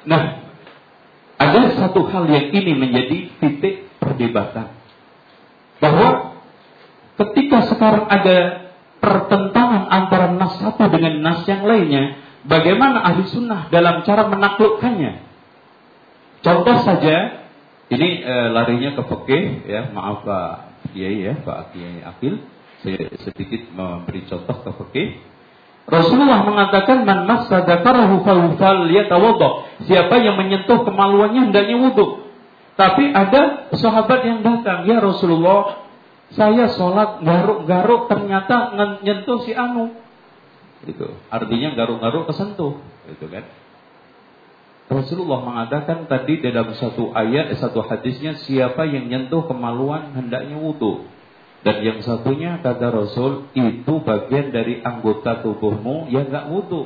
Nah, ada satu hal yang ini menjadi titik perdebatan. Bahwa ketika sekarang ada pertentangan antara nas satu dengan nas yang lainnya, bagaimana ahli sunnah dalam cara menaklukkannya? Contoh saja, ini larinya ke fikih ya, maaf Pak Kiai ya, Pak Kiai Akil, saya sedikit memberi contoh ke fikih. Rasulullah mengatakan man massa dzakarahu falyatawadda. Siapa yang menyentuh kemaluannya hendaknya wudu. Tapi ada sahabat yang datang, "Ya Rasulullah, saya sholat garuk-garuk ternyata nyentuh si anu." Itu artinya garuk-garuk kesentuh, gitu kan? Rasulullah mengatakan tadi dalam satu ayat, satu hadisnya, siapa yang nyentuh kemaluan hendaknya wudu. Dan yang satunya kata Rasul, itu bagian dari anggota tubuhmu yang enggak wudu.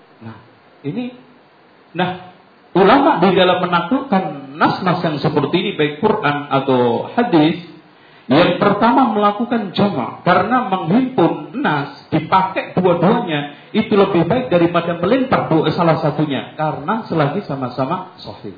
Nah, ulama di dalam menaklukkan nas-nas yang seperti ini, baik Quran atau hadis, yang pertama melakukan jama', karena menghimpun nas dipakai dua-duanya itu lebih baik daripada melempar salah satunya, karena selagi sama-sama sahih.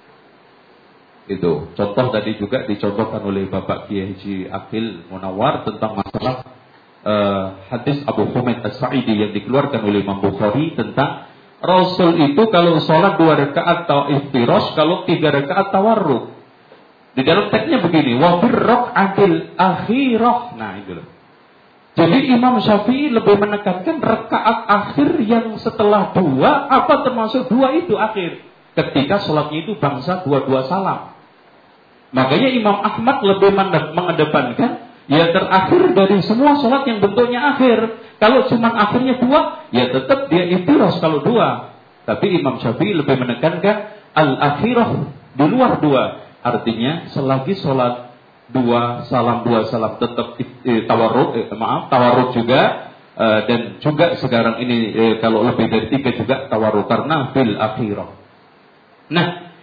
Itu contoh tadi juga dicontohkan oleh Bapak Kiai Haji Akil Munawar tentang masalah hadis Abu Humaid As-Sa'idi yang dikeluarkan oleh Imam Bukhari tentang Rasul itu kalau sholat 2 rakaat atau iftirosh, kalau 3 rakaat tawarruk. Di dalam teksnya begini, wa birraqatil akhirah. Nah, itu loh. Jadi Imam Syafi'i lebih menekankan rakaat akhir yang setelah 2, apa termasuk 2 itu akhir. Ketika sholatnya itu bangsa 2-2 salam. Makanya Imam Ahmad lebih mengedepankan ya terakhir dari semua sholat yang bentuknya akhir. Kalau cuma akhirnya 2, ya tetap dia iftirosh kalau 2. Tapi Imam Syafi'i lebih menekankan al-akhirah di luar 2. Artinya selagi sholat 2 salam tetap tawarruk juga, dan juga sekarang ini kalau lebih dari 3 juga tawarruk karena fil akhirah. Nah,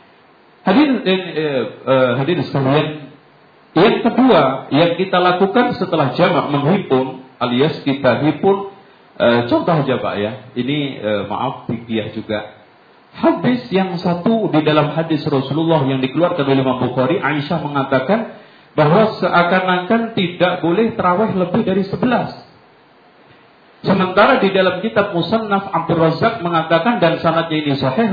hadirin sekalian, yang kedua yang kita lakukan setelah jamak menghimpun alias kita himpun, contoh aja Pak ya, ini maaf fikih juga. Hadis yang satu di dalam hadis Rasulullah yang dikeluarkan oleh Imam Bukhari, Aisyah mengatakan bahwa seakan-akan tidak boleh tarawih lebih dari 11. Sementara di dalam kitab Musannaf Abdul Razak mengatakan, dan sanadnya ini sahih,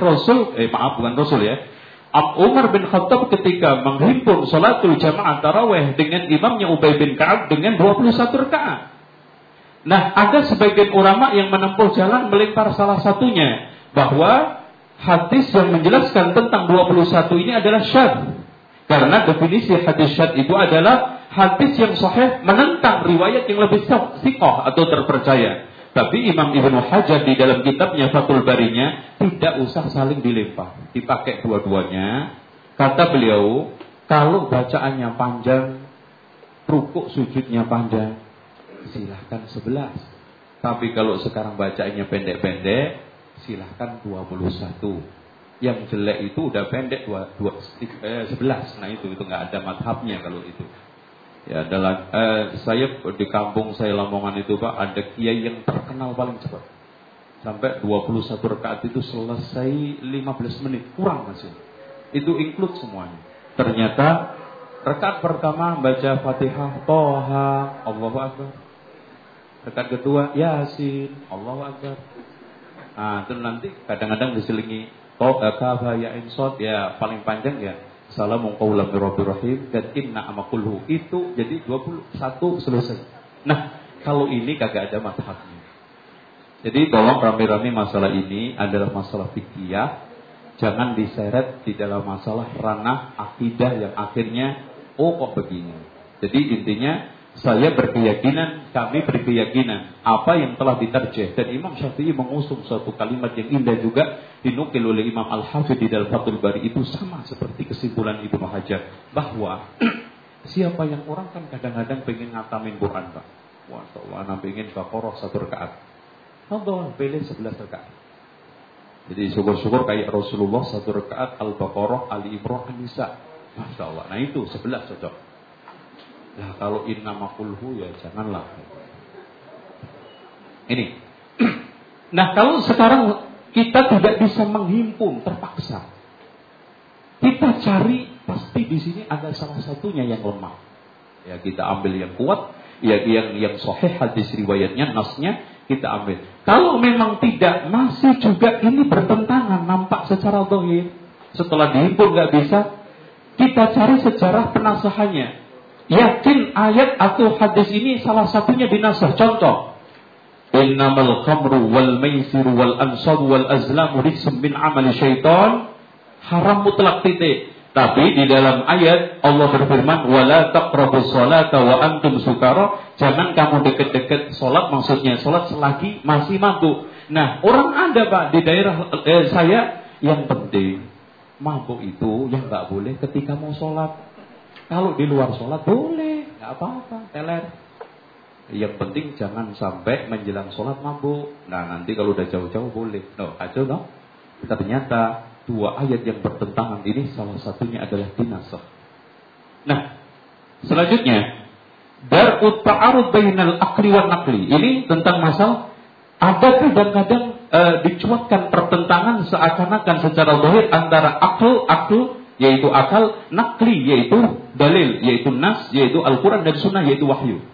Umar bin Khattab ketika menghimpun salatul jamaah tarawih dengan imamnya Ubay bin Ka'ab dengan 21 rakaat. Nah, ada sebagian ulama yang menempuh jalan melempar salah satunya, bahwa hadis yang menjelaskan tentang 21 ini adalah syadz. Karena definisi hadis syadz itu adalah hadis yang sahih menentang riwayat yang lebih thiqah atau terpercaya. Tapi Imam Ibnu Hajar di dalam kitabnya Fathul Barinya tidak usah saling dilempar, dipakai dua-duanya. Kata beliau, kalau bacaannya panjang, rukuk sujudnya panjang, silahkan 11. Tapi kalau sekarang bacaannya pendek-pendek, silahkan 21. Yang jelek itu udah pendek 11. Nah itu nggak ada madhabnya kalau itu. Ya adalah saya di kampung saya Lamongan itu Pak, ada kiai yang terkenal paling cepat. Sampai 21 rakaat itu selesai 15 menit, kurang masih. Itu include semuanya. Ternyata rakaat pertama baca Fatihah, Toha, Allahu Akbar. Rakaat kedua Yasin, Allahu Akbar. Nah, itu nanti kadang-kadang diselingi Kafa ya insot, ya paling panjang ya Assalamu qawlan mir rabbir rahim dan inna amakulhu. Itu jadi 21 selesai. Nah, kalau ini kagak ada mazhabnya. Jadi tolong rame-rame masalah ini adalah masalah fikih. Jangan diseret di dalam masalah ranah akidah yang akhirnya kok begini. Jadi intinya saya berkeyakinan, kami berkeyakinan apa yang telah diterjeh, dan Imam Syafi'i mengusung suatu kalimat yang indah juga dinukil oleh Imam Al-Hafidh di dalam Fathul Bari, itu sama seperti kesimpulan Ibnu Hajar, bahwa siapa yang orang kan kadang-kadang pengen ngatamin Quran Pak, wah pengen Baqarah 1 rakaat, Allah pilih 11 rakaat. Jadi syukur-syukur kayak Rasulullah 1 rakaat Al-Baqarah, Ali Imran, An-Nisa, Masya Allah. Nah itu 11 cocok. Nah kalau innama kulhu ya janganlah. Ini. Nah kalau sekarang kita tidak bisa menghimpun, terpaksa. Kita cari, pasti di sini ada salah satunya yang lemah. Ya, kita ambil yang kuat, ya, yang sahih hadis riwayatnya, nasnya kita ambil. Kalau memang tidak, masih juga ini bertentangan, nampak secara zahir. Setelah dihimpun nggak bisa, kita cari sejarah penasahannya. Yakin ayat atau hadis ini salah satunya dinasah. Contoh, innamal khamru wal maisiru wal ansabu wal azlamu rijsum min amali syaitan, haram mutlak titik. Tapi di dalam ayat Allah berfirman, wala taqrabus sholata wa antum sukara, jangan kamu dekat-dekat salat, maksudnya salat selagi masih mabuk. Nah, orang ada Pak di daerah saya, yang penting mabuk itu yang nggak boleh ketika mau sholat. Kalau di luar sholat boleh, nggak apa-apa, teler. Yang penting jangan sampai menjelang sholat mabuk. Nah, nanti kalau udah jauh-jauh boleh. No, aja no. Ternyata dua ayat yang bertentangan ini salah satunya adalah dinasakh. Nah, selanjutnya dar'ut ta'arud bainal akli wan naqli. Ini tentang masalah ada kadang-kadang dicuatkan pertentangan seakan-akan secara zahir antara akal yaitu akal, nakli yaitu dalil, yaitu nas, yaitu Al-Quran dan Sunnah, yaitu wahyu.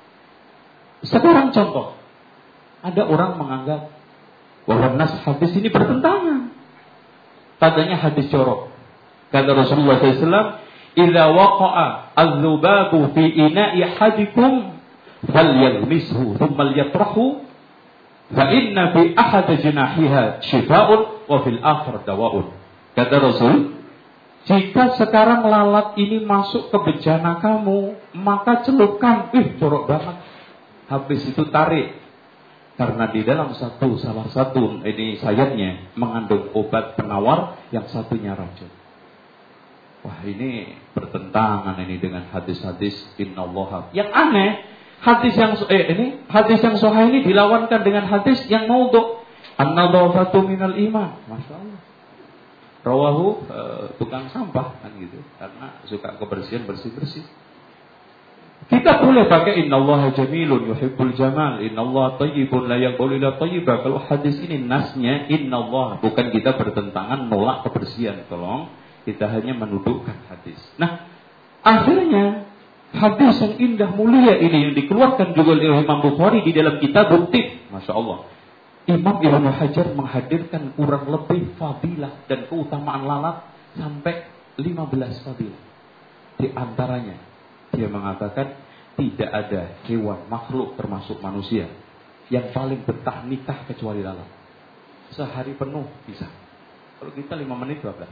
Sekarang contoh, ada orang menganggap bahwa nas hadis ini bertentangan. Tadanya hadis jorok. Kata Rasulullah SAW, "Idza waqa'a adz-dzubabu fi ina'i ahadikum falyalmishu thumma liyatrahu fa inna fi ahad janahiha shifaa'un wa fil akhir dawa'un." Kata Rasul, jika sekarang lalat ini masuk ke bejana kamu, maka celupkan. Jorok banget. Habis itu tarik. Karena di dalam salah satu ini sayapnya mengandung obat penawar, yang satunya racun. Wah, ini bertentangan ini dengan hadis-hadis innallaha. Yang aneh, hadis yang sahih ini dilawankan dengan hadis yang maudhu. An-nadhafatu minal iman. Masya Allah. Rawahu tukang sampah kan gitu, karena suka kebersihan, bersih-bersih. Kita boleh pakai innallaha jamilun yuhibbul jamal, innallaha thayyibun la yaqbalu illa thayyiba. Kalau hadis ini nasnya innallah, bukan kita bertentangan nolak kebersihan, tolong. Kita hanya menudukkan hadis. Nah, akhirnya hadis yang indah mulia ini yang dikeluarkan juga oleh Imam Bukhari di dalam kitab Tib. Masya Allah. Imam Ibnu Hajar menghadirkan kurang lebih fadilah dan keutamaan lalat sampai 15 fadilah. Di antaranya dia mengatakan tidak ada hewan makhluk termasuk manusia yang paling betah nikah kecuali lalat. Sehari penuh bisa. Kalau kita 5 menit 12.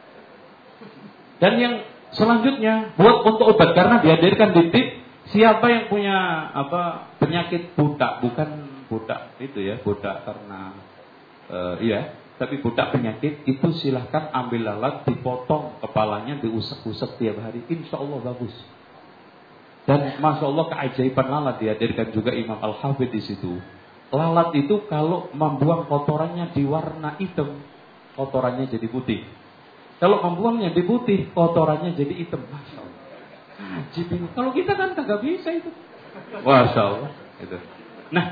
Dan yang selanjutnya buat untuk obat, karena dihadirkan di tip, siapa yang punya penyakit budak, bukan budak itu ya, budak karena tapi budak penyakit itu silahkan ambil lalat, dipotong kepalanya, diusek-usek tiap hari, insya Allah bagus. Dan masya Allah keajaiban lalat dihadirkan juga Imam Al-Hafidh di situ. Lalat itu kalau membuang kotorannya di warna hitam, kotorannya jadi putih. Kalau membuangnya di putih, kotorannya jadi hitam. Masya Allah. Ajib ini. Kalau kita kan kagak bisa itu. Masya Allah. Itu. Nah,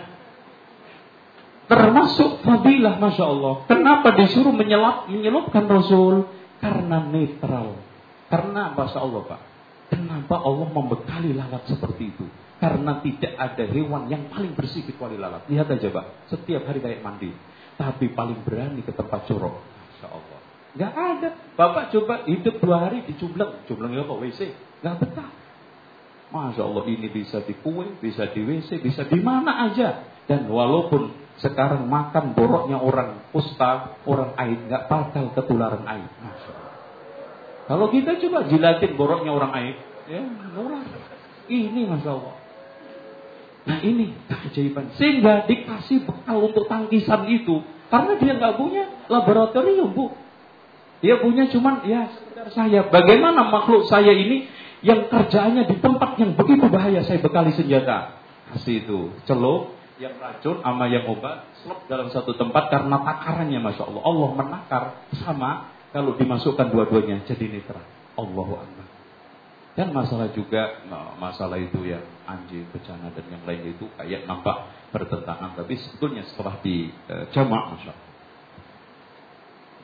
termasuk fadilah Masya Allah. Kenapa disuruh menyelupkan Rasul? Karena netral. Karena Masya Allah Pak, kenapa Allah membekali lalat seperti itu? Karena tidak ada hewan yang paling bersih kecuali lalat. Lihat aja Pak, setiap hari kayak mandi, tapi paling berani ke tempat jorok. Masya Allah. Gak ada. Bapak coba hidup 2 hari dicumbleng. Cumblengnya apa? WC. Gak betah. Masya Allah, ini bisa di kue, bisa di WC, bisa di mana aja. Dan walaupun sekarang makan boroknya orang kusta, orang aid, gak bakal ketularan aid. Masya Allah. Kalau kita coba jilatin boroknya orang aid, ya nular. Ini Masya Allah. Nah ini keajaiban. Sehingga dikasih bekal untuk tangkisan itu. Karena dia gak punya laboratorium Bu. Dia punya cuman ya sekitar saya. Bagaimana makhluk saya ini yang kerjaannya di tempat yang begitu bahaya, saya bekali senjata. Kasih itu celup yang racun sama yang obat, selop dalam satu tempat karena takarannya Masya Allah. Allah menakar sama kalau dimasukkan dua-duanya jadi netral. Allahu Akbar. Dan masalah juga, masalah itu yang anjing, bencana dan yang lain itu kayak nampak bertentangan. Tapi sebetulnya setelah di jamak Masya Allah.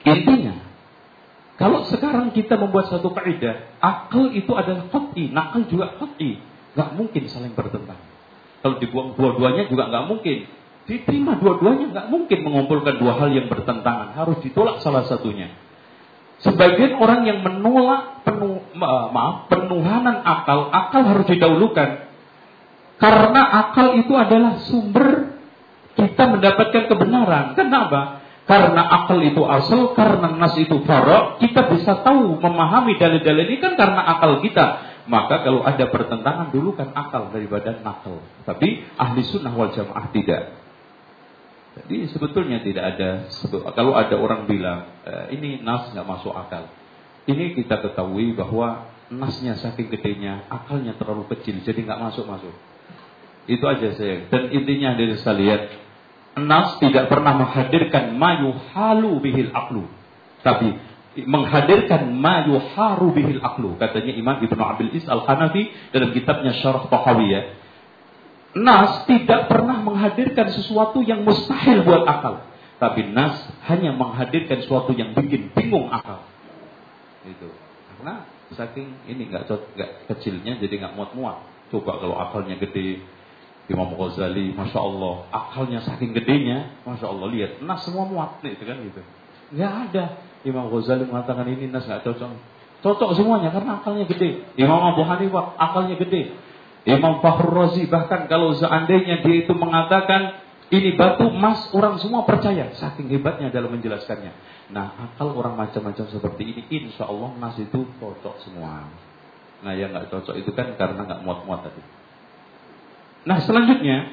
Intinya, kalau sekarang kita membuat satu kaidah, akal itu adalah qat'i, nakal juga qat'i, nggak mungkin saling bertentangan. Kalau dibuang dua-duanya juga nggak mungkin. Diterima dua-duanya nggak mungkin mengumpulkan dua hal yang bertentangan. Harus ditolak salah satunya. Sebagian orang yang menolak penuhanan akal harus didahulukan. Karena akal itu adalah sumber kita mendapatkan kebenaran. Kenapa? Karena akal itu asal, karena nas itu farok, kita bisa tahu, memahami dalil-dalil ini kan karena akal kita. Maka kalau ada pertentangan, dulu kan akal daripada nakal. Tapi ahli sunnah wal jamaah tidak. Jadi sebetulnya tidak ada. Kalau ada orang bilang ini nas nggak masuk akal, ini kita ketahui bahwa nasnya saking gedenya, akalnya terlalu kecil, jadi nggak masuk. Itu aja saya. Dan intinya dari saya lihat, nas tidak pernah menghadirkan ma yuhalu bihil aqlu, tapi menghadirkan ma yuharu bihil aqlu. Katanya Imam Ibnu Abil Is Al-Hanafi dalam kitabnya Syarah Tahawiyah. Nas tidak pernah menghadirkan sesuatu yang mustahil buat akal, tapi nas hanya menghadirkan sesuatu yang bikin bingung akal. Itu karena saking ini nggak kecilnya, jadi nggak muat. Coba kalau akalnya gede, Imam Ghazali, masya Allah, akalnya saking gedenya, masya Allah, lihat nas semua muat, itu kan gitu. Nggak ada. Imam Ghazali mengatakan ini nas nggak cocok semuanya karena akalnya gede. Imam Abu Hanifah akalnya gede. Imam Fakhrur Razi bahkan kalau seandainya dia itu mengatakan ini batu emas, orang semua percaya, saking hebatnya dalam menjelaskannya. Nah, akal orang macam-macam seperti ini, insya Allah nas itu cocok semua. Nah, yang nggak cocok itu kan karena nggak muat-muat tadi. Nah, selanjutnya,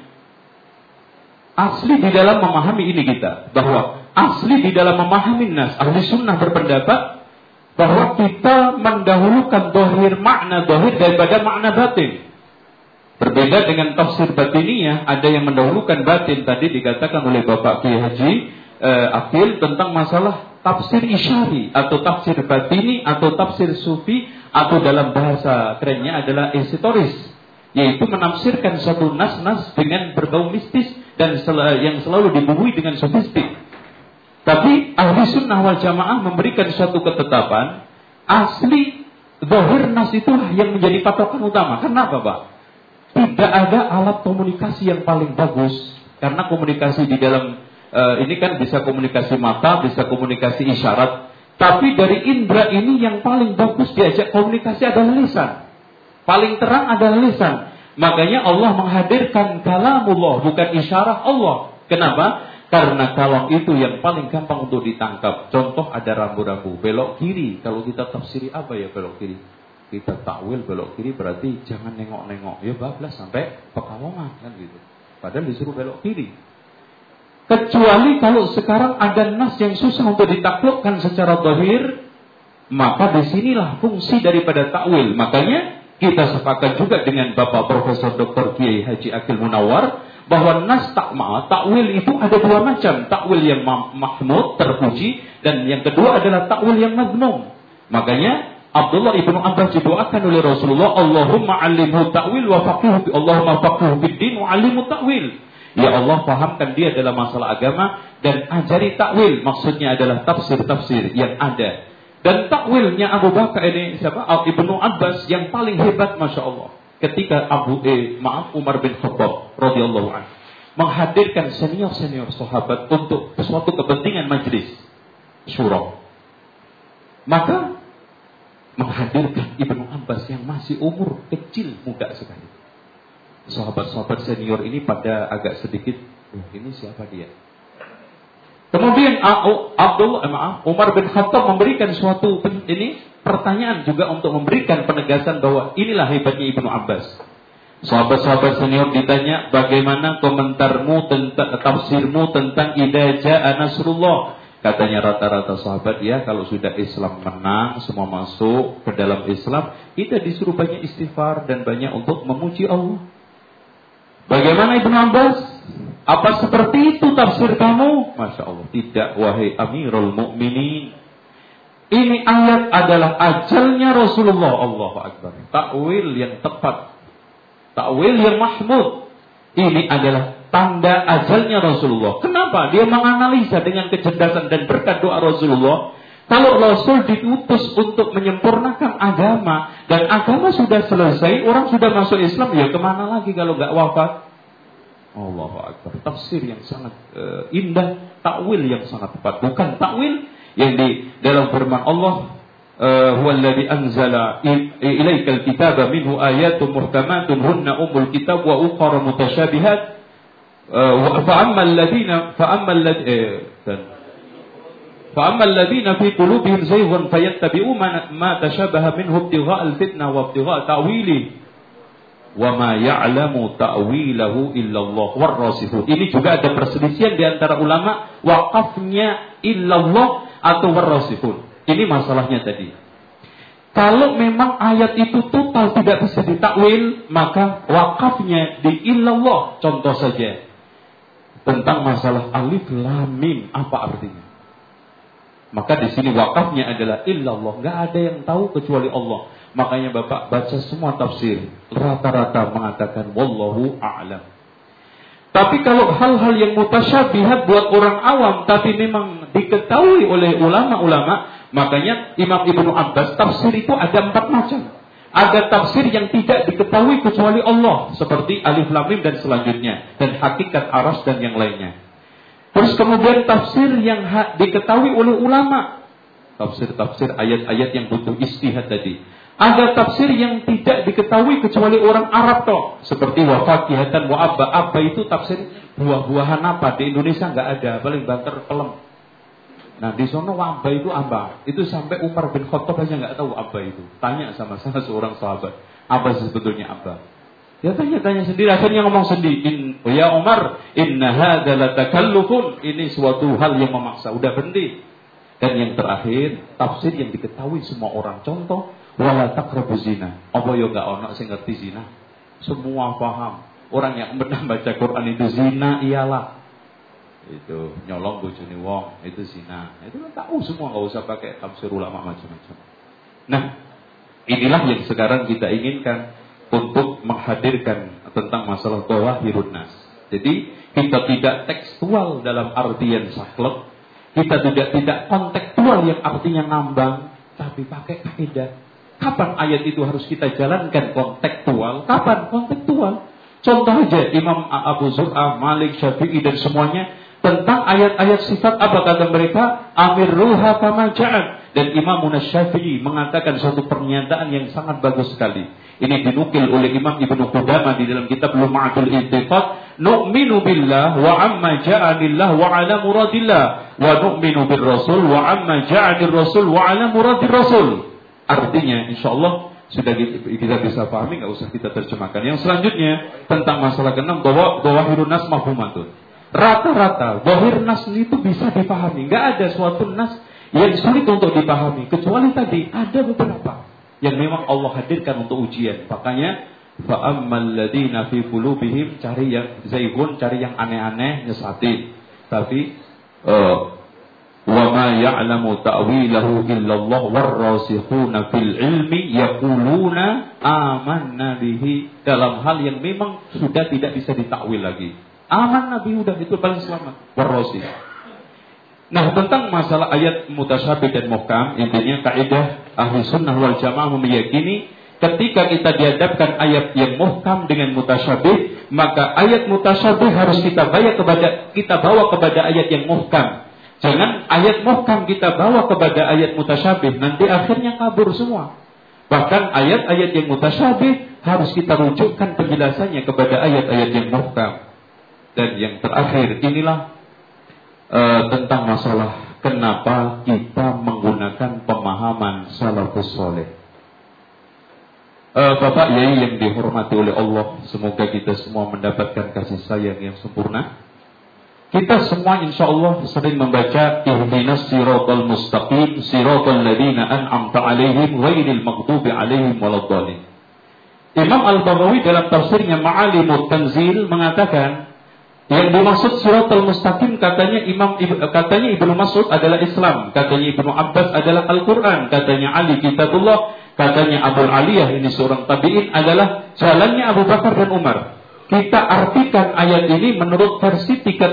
asli di dalam memahami ini kita, bahwa asli di dalam memahami nas, ahli sunnah berpendapat bahwa kita mendahulukan dohir makna dohir daripada makna batin. Berbeda dengan tafsir batiniyah, ada yang mendahulukan batin. Tadi dikatakan oleh Bapak Kiai Haji Akil tentang masalah tafsir isyari atau tafsir batini atau tafsir sufi, atau dalam bahasa kerennya adalah esoteris, yaitu menafsirkan satu nas-nas dengan berbau mistis dan yang selalu dibumbui dengan sofistik. Tapi ahli sunnah wal jamaah memberikan suatu ketetapan, asli zahir nas itulah yang menjadi patokan utama. Kenapa, Pak? Tidak ada alat komunikasi yang paling bagus, karena komunikasi di dalam ini kan bisa komunikasi mata, bisa komunikasi isyarat. Tapi dari indera ini yang paling bagus diajak komunikasi adalah lisan. Paling terang adalah lisan. Makanya Allah menghadirkan kalamullah, bukan isyarah Allah. Kenapa? Karena kalam itu yang paling gampang untuk ditangkap. Contoh ada rambu-rambu belok kiri. Kalau kita tafsiri apa ya belok kiri? Kita takwil belok kiri berarti jangan nengok-nengok. Ya bablas sampai Pekalongan kan gitu. Padahal disuruh belok kiri. Kecuali kalau sekarang ada nas yang susah untuk ditaklukkan secara zahir, maka disinilah fungsi daripada takwil. Makanya kita sepakat juga dengan Bapak Profesor Dr. Kiai Haji Akil Munawar bahwa nas takwil itu ada dua macam. Takwil yang mahmud, terpuji, dan yang kedua adalah takwil yang mazmum. Makanya Abdullah ibnu Abbas didoakan oleh Rasulullah, Allahumma alimhu ta'wil wa faqihu, Allahumma faqihu bid-din wa alimhu ta'wil. Ya Allah, fahamkan dia dalam masalah agama dan ajari takwil. Maksudnya adalah tafsir-tafsir yang ada. Dan takwilnya Abu Bakar ini Ibnu Abbas yang paling hebat, masya Allah. Ketika Umar bin Khattab radhiyallahu anhu menghadirkan senior sahabat untuk suatu kepentingan majlis syura, maka menghadirkan Ibnu Abbas yang masih umur kecil, muda sekali. Sahabat-sahabat senior ini pada agak sedikit, ini siapa dia? Kemudian Umar bin Khattab memberikan suatu pertanyaan juga untuk memberikan penegasan bahwa inilah hebatnya Ibnu Abbas. Sahabat-sahabat senior ditanya, bagaimana komentarmu tentang tafsirmu tentang idza jaa nasrullah? Katanya rata-rata sahabat, ya kalau sudah Islam menang, semua masuk ke dalam Islam, kita disuruh banyak istighfar dan banyak untuk memuji Allah. Bagaimana Ibnu Abbas? Apa seperti itu tafsir kamu? Masya Allah, tidak wahai Amirul Mukminin. Ini ayat adalah ajalnya Rasulullah. Allahu Akbar. Takwil yang tepat, takwil yang mahmud. Ini adalah tanda ajalnya Rasulullah. Kenapa? Dia menganalisa dengan kecerdasan dan berkat doa Rasulullah. Kalau Rasul diutus untuk menyempurnakan agama, dan agama sudah selesai, orang sudah masuk Islam, ya kemana lagi kalau nggak wafat? Allahu Akbar. Tafsir yang sangat indah, takwil yang sangat tepat. Bukan takwil yang di dalam firman Allah, huwallazi anzala ilaikal kitaba minhu ayatun muhkamatun hunna ummul kitab wa ukhra mutasyabihat فأما الذين في قلوبهم زيغ فيتبعون ما تشابه منه ابتغاء الفتنة وابتغاء تأويله وما يعلم تأويله إلا الله والراسخون. Ini juga ada perselisihan di antara ulama, waqafnya illallah atau warrasihun. Ini masalahnya tadi. Kalau memang ayat itu total tidak bisa ditakwil, maka waqafnya di illallah. Contoh saja tentang masalah alif lam mim, apa artinya? Maka di sini wakafnya adalah illallah, nggak ada yang tahu kecuali Allah. Makanya Bapak baca semua tafsir, rata-rata mengatakan wallahu a'lam. Tapi kalau hal-hal yang mutasyabihat buat orang awam, tapi memang diketahui oleh ulama-ulama, makanya Imam Ibnu Abbas tafsir itu ada 4 macam. Ada tafsir yang tidak diketahui kecuali Allah, seperti alif lam mim dan selanjutnya, dan hakikat aras dan yang lainnya. Terus kemudian tafsir yang diketahui oleh ulama, tafsir ayat-ayat yang butuh istihad tadi. Ada tafsir yang tidak diketahui kecuali orang Arab toh, seperti wa fakihatan wa abba. Abba itu tafsir buah-buahan apa? Di Indonesia nggak ada, paling banter pelem. Nah di sono abba itu apa? Itu sampai Umar bin Khattab aja nggak tahu abba itu. Tanya sama salah seorang sahabat, apa sebetulnya abba? Dia tanya sendiri, akhirnya ngomong sendiri, ya Umar, inna hadza latakallufun. Ini suatu hal yang memaksa. Udah berhenti. Dan yang terakhir, tafsir yang diketahui semua orang. Contoh, wala taqrabu zina. Apa yo gak ono sing ngerti zina? Semua paham. Orang yang pernah baca Quran itu zina ialah itu nyolong bojone wong, itu zina. Itu kan tahu semua, enggak usah pakai tafsir ulama macam-macam. Nah, inilah yang sekarang kita inginkan untuk menghadirkan tentang masalah dhawahirun nas. Jadi, kita tidak tekstual dalam artian saklek, kita tidak kontekstual yang artinya ngambang, tapi pakai kaidah. Kapan ayat itu harus kita jalankan kontekstual? Kapan kontekstual? Contoh aja Imam Abu Zur'ah, Malik, Syafi'i dan semuanya tentang ayat-ayat sifat apa kata mereka? Amirruha kama ja'at. Dan Imam Syafi'i mengatakan suatu pernyataan yang sangat bagus sekali. Ini dinukil oleh Imam Ibnu Qudamah di dalam kitab Lum'atul I'tiqad. Nu'minu billah wa amma ja'anillah wa ala muradillah. Wa nu'minu bil rasul wa amma ja'anir rasul wa ala muradir rasul. Artinya insyaallah sudah kita bisa pahami, enggak usah kita terjemahkan. Yang selanjutnya tentang masalah ke-6 bahwa dhawahirun nas mafhumatun. Rata-rata dhahir nas itu bisa dipahami. Enggak ada suatu nas yang sulit untuk dipahami, kecuali tadi ada beberapa yang memang Allah hadirkan untuk ujian. Makanya fa ammal ladina fi qulubihim, cari yang zaigun, cari yang aneh-aneh, nyesatin. Tapi wa ma ya'lamu ta'wilahu illallah warrasikhuna fil ilmi yaquluna amanna bihi, dalam hal yang memang sudah tidak bisa ditakwil lagi. Aman Nabi udah itu paling selamat. Warrasih. Nah, tentang masalah ayat mutasyabih dan muhkam, intinya kaidah ahli sunnah wal jamaah meyakini ketika kita dihadapkan ayat yang muhkam dengan mutasyabih, maka ayat mutasyabih harus kita bawa kepada ayat yang muhkam. Jangan ayat muhkam kita bawa kepada ayat mutasyabih, nanti akhirnya kabur semua. Bahkan ayat-ayat yang mutasyabih harus kita rujukkan penjelasannya kepada ayat-ayat yang muhkam. Dan yang terakhir inilah tentang masalah kenapa kita menggunakan pemahaman salafus saleh. Bapak Yai yang dihormati oleh Allah, semoga kita semua mendapatkan kasih sayang yang sempurna. Kita semua insyaallah sering membaca ihdinas siratal mustaqim siratal ladzina an'amta 'alaihim ghairil maghdubi 'alaihim waladdallin. Imam Al-Baghawi dalam tafsirnya Ma'alimut Tanzil mengatakan yang dimaksud siratal mustaqim katanya Ibnu Mas'ud adalah Islam, katanya Ibnu Abbas adalah Al-Qur'an, katanya Ali kitabullah, katanya Abu Aliyah ini seorang tabi'in adalah jalannya Abu Bakar dan Umar. kita artikan ayat ini menurut versi tiga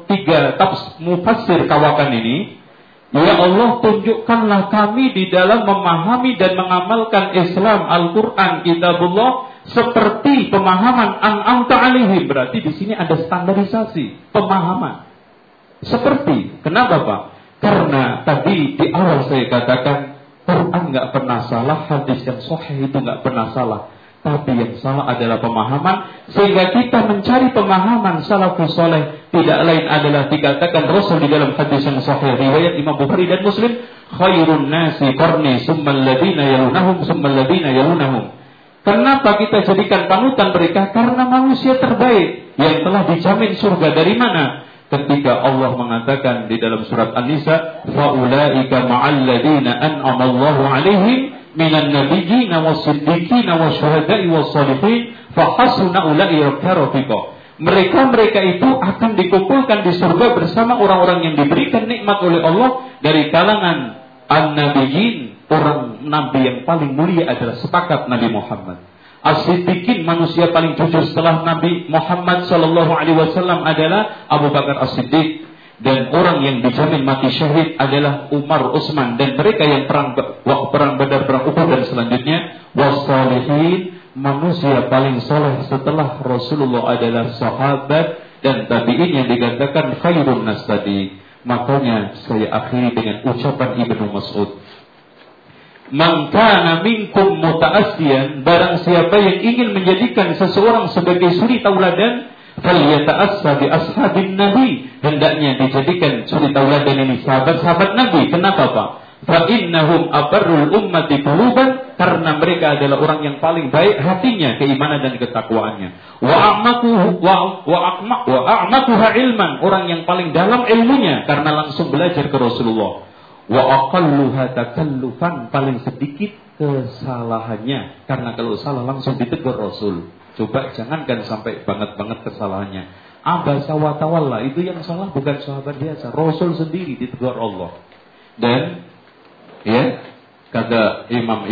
mufassir kawakan ini. Ya Allah, tunjukkanlah kami di dalam memahami dan mengamalkan Islam, Al-Quran, Kitabullah seperti pemahaman an'amta alaihim. Berarti di sini ada standarisasi pemahaman. Seperti, kenapa Pak? Karena tadi di awal saya katakan Quran nggak pernah salah, hadis yang sahih itu nggak pernah salah. Tapi yang salah adalah pemahaman. Sehingga kita mencari pemahaman salafus saleh tidak lain adalah dikatakan Rasul di dalam hadis yang sahih riwayat Imam Bukhari dan Muslim, khairun nasi qarni summal ladina yalunahum summal ladina yalunahum. Kenapa kita jadikan panutan mereka? Karena manusia terbaik yang telah dijamin surga dari mana? Ketika Allah mengatakan di dalam surat An-Nisa, faulaika ma'al ladina an'amallahu alaihim minan nabiyyin was-siddiqin wasyuhada'i was-shalihin fa hasuna ulaika rafiqa. Mereka itu akan dikumpulkan di surga bersama orang-orang yang diberikan nikmat oleh Allah dari kalangan an-nabiyyin, orang nabi yang paling mulia adalah sepakat Nabi Muhammad. As-siddiqin, manusia paling jujur setelah Nabi Muhammad sallallahu alaihi wasallam adalah Abu Bakar As-Siddiq. Dan orang yang dijamin mati syahid adalah Umar, Utsman, dan mereka yang perang Badar, perang Uhud dan selanjutnya. Was-shalihin, manusia paling saleh setelah Rasulullah adalah sahabat dan tabi'in yang dikatakan khairun nas tadi. Makanya saya akhiri dengan ucapan Ibnu Mas'ud, man kana minkum muta'assiyan, barang siapa yang ingin menjadikan seseorang sebagai suri tauladan, falyata'assa bi ashabin nabi, hendaknya dijadikan suri tauladan ini sahabat-sahabat Nabi. Kenapa Pak? Fa innahum abarrul ummati quluban, karena mereka adalah orang yang paling baik hatinya, keimanan dan ketakwaannya. Wa a'maquha ilman, orang yang paling dalam ilmunya karena langsung belajar ke Rasulullah. Wa aqalluha takallufan, paling sedikit kesalahannya karena kalau salah langsung ditegur Rasul. Coba jangankan sampai banget kesalahannya. Abasa wa tawalla, itu yang salah bukan sahabat biasa, Rasul sendiri ditegur Allah. Dan ya, kata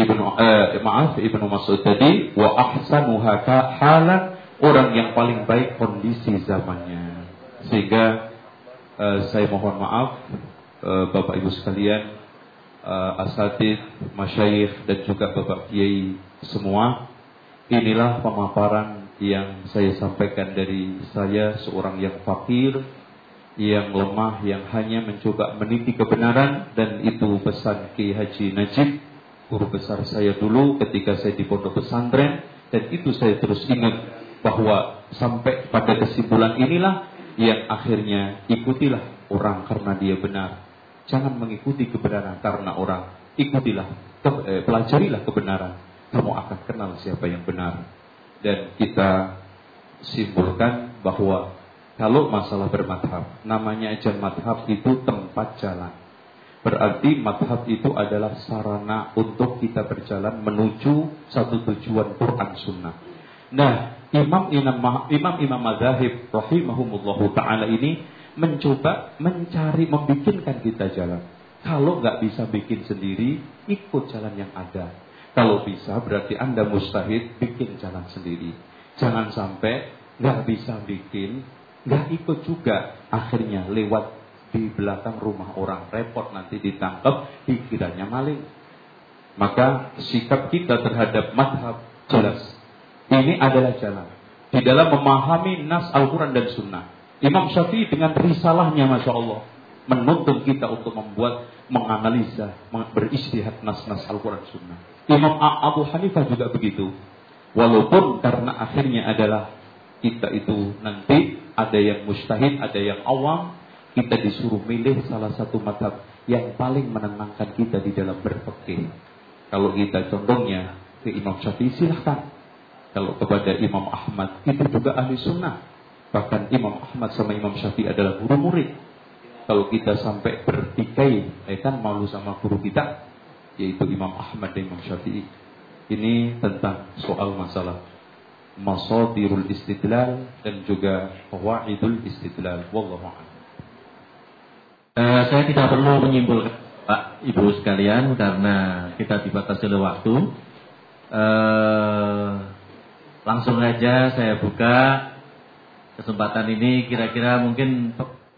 Ibnu Mas'ud tadi, wa ahsanuha halan, orang yang paling baik kondisi zamannya. Sehingga saya mohon maaf Bapak Ibu sekalian, asatidz, masyayikh dan juga Bapak Kiai semua, inilah pemaparan yang saya sampaikan dari saya, seorang yang fakir, yang lemah, yang hanya mencoba meniti kebenaran. Dan itu pesan Ki Haji Najib, guru besar saya dulu ketika saya di pondok pesantren. Dan itu saya terus ingat bahwa sampai pada kesimpulan inilah yang akhirnya, ikutilah orang karena dia benar, jangan mengikuti kebenaran karena orang. Ikutilah, pelajarilah kebenaran, kamu akan kenal siapa yang benar. Dan kita simpulkan bahwa kalau masalah bermadhab, namanya aja madhab itu tempat jalan. Berarti madhab itu adalah sarana untuk kita berjalan menuju satu tujuan Quran Sunnah. Nah, imam madzhab rahimahumullahu ta'ala ini mencoba mencari, membikinkan kita jalan. Kalau nggak bisa bikin sendiri, ikut jalan yang ada. Kalau bisa, berarti Anda mustahid bikin jalan sendiri. Jangan sampai nggak bisa bikin, nggak ikut juga, akhirnya lewat di belakang rumah orang, repot nanti ditangkap, dikiranya maling. Maka sikap kita terhadap madhab jelas. Ini adalah jalan di dalam memahami nas Al-Quran dan Sunnah. Imam Syafi'i dengan risalahnya, Masya Allah, menuntun kita untuk menganalisa, beristihad nas-nas Al-Quran Sunnah. Imam Abu Hanifah juga begitu. Walaupun karena akhirnya adalah kita itu nanti ada yang mujtahid, ada yang awam, kita disuruh milih salah satu madhab yang paling menenangkan kita di dalam berfikih. Kalau kita condongnya ke Imam Syafi'i, silahkan. Kalau kepada Imam Ahmad, itu juga ahli sunnah. Bahkan Imam Ahmad sama Imam Syafi'i adalah guru murid. Kalau kita sampai bertikai, kan malu sama guru kita, yaitu Imam Ahmad dan Imam Syafi'i. Ini tentang soal masalah masadirul istidlal dan juga qawaidul istidlal. Wallahu a'lam. Saya tidak perlu menyimpulkan, Pak Ibu sekalian, karena kita dibatasi oleh waktu. Langsung saja saya buka kesempatan ini kira-kira mungkin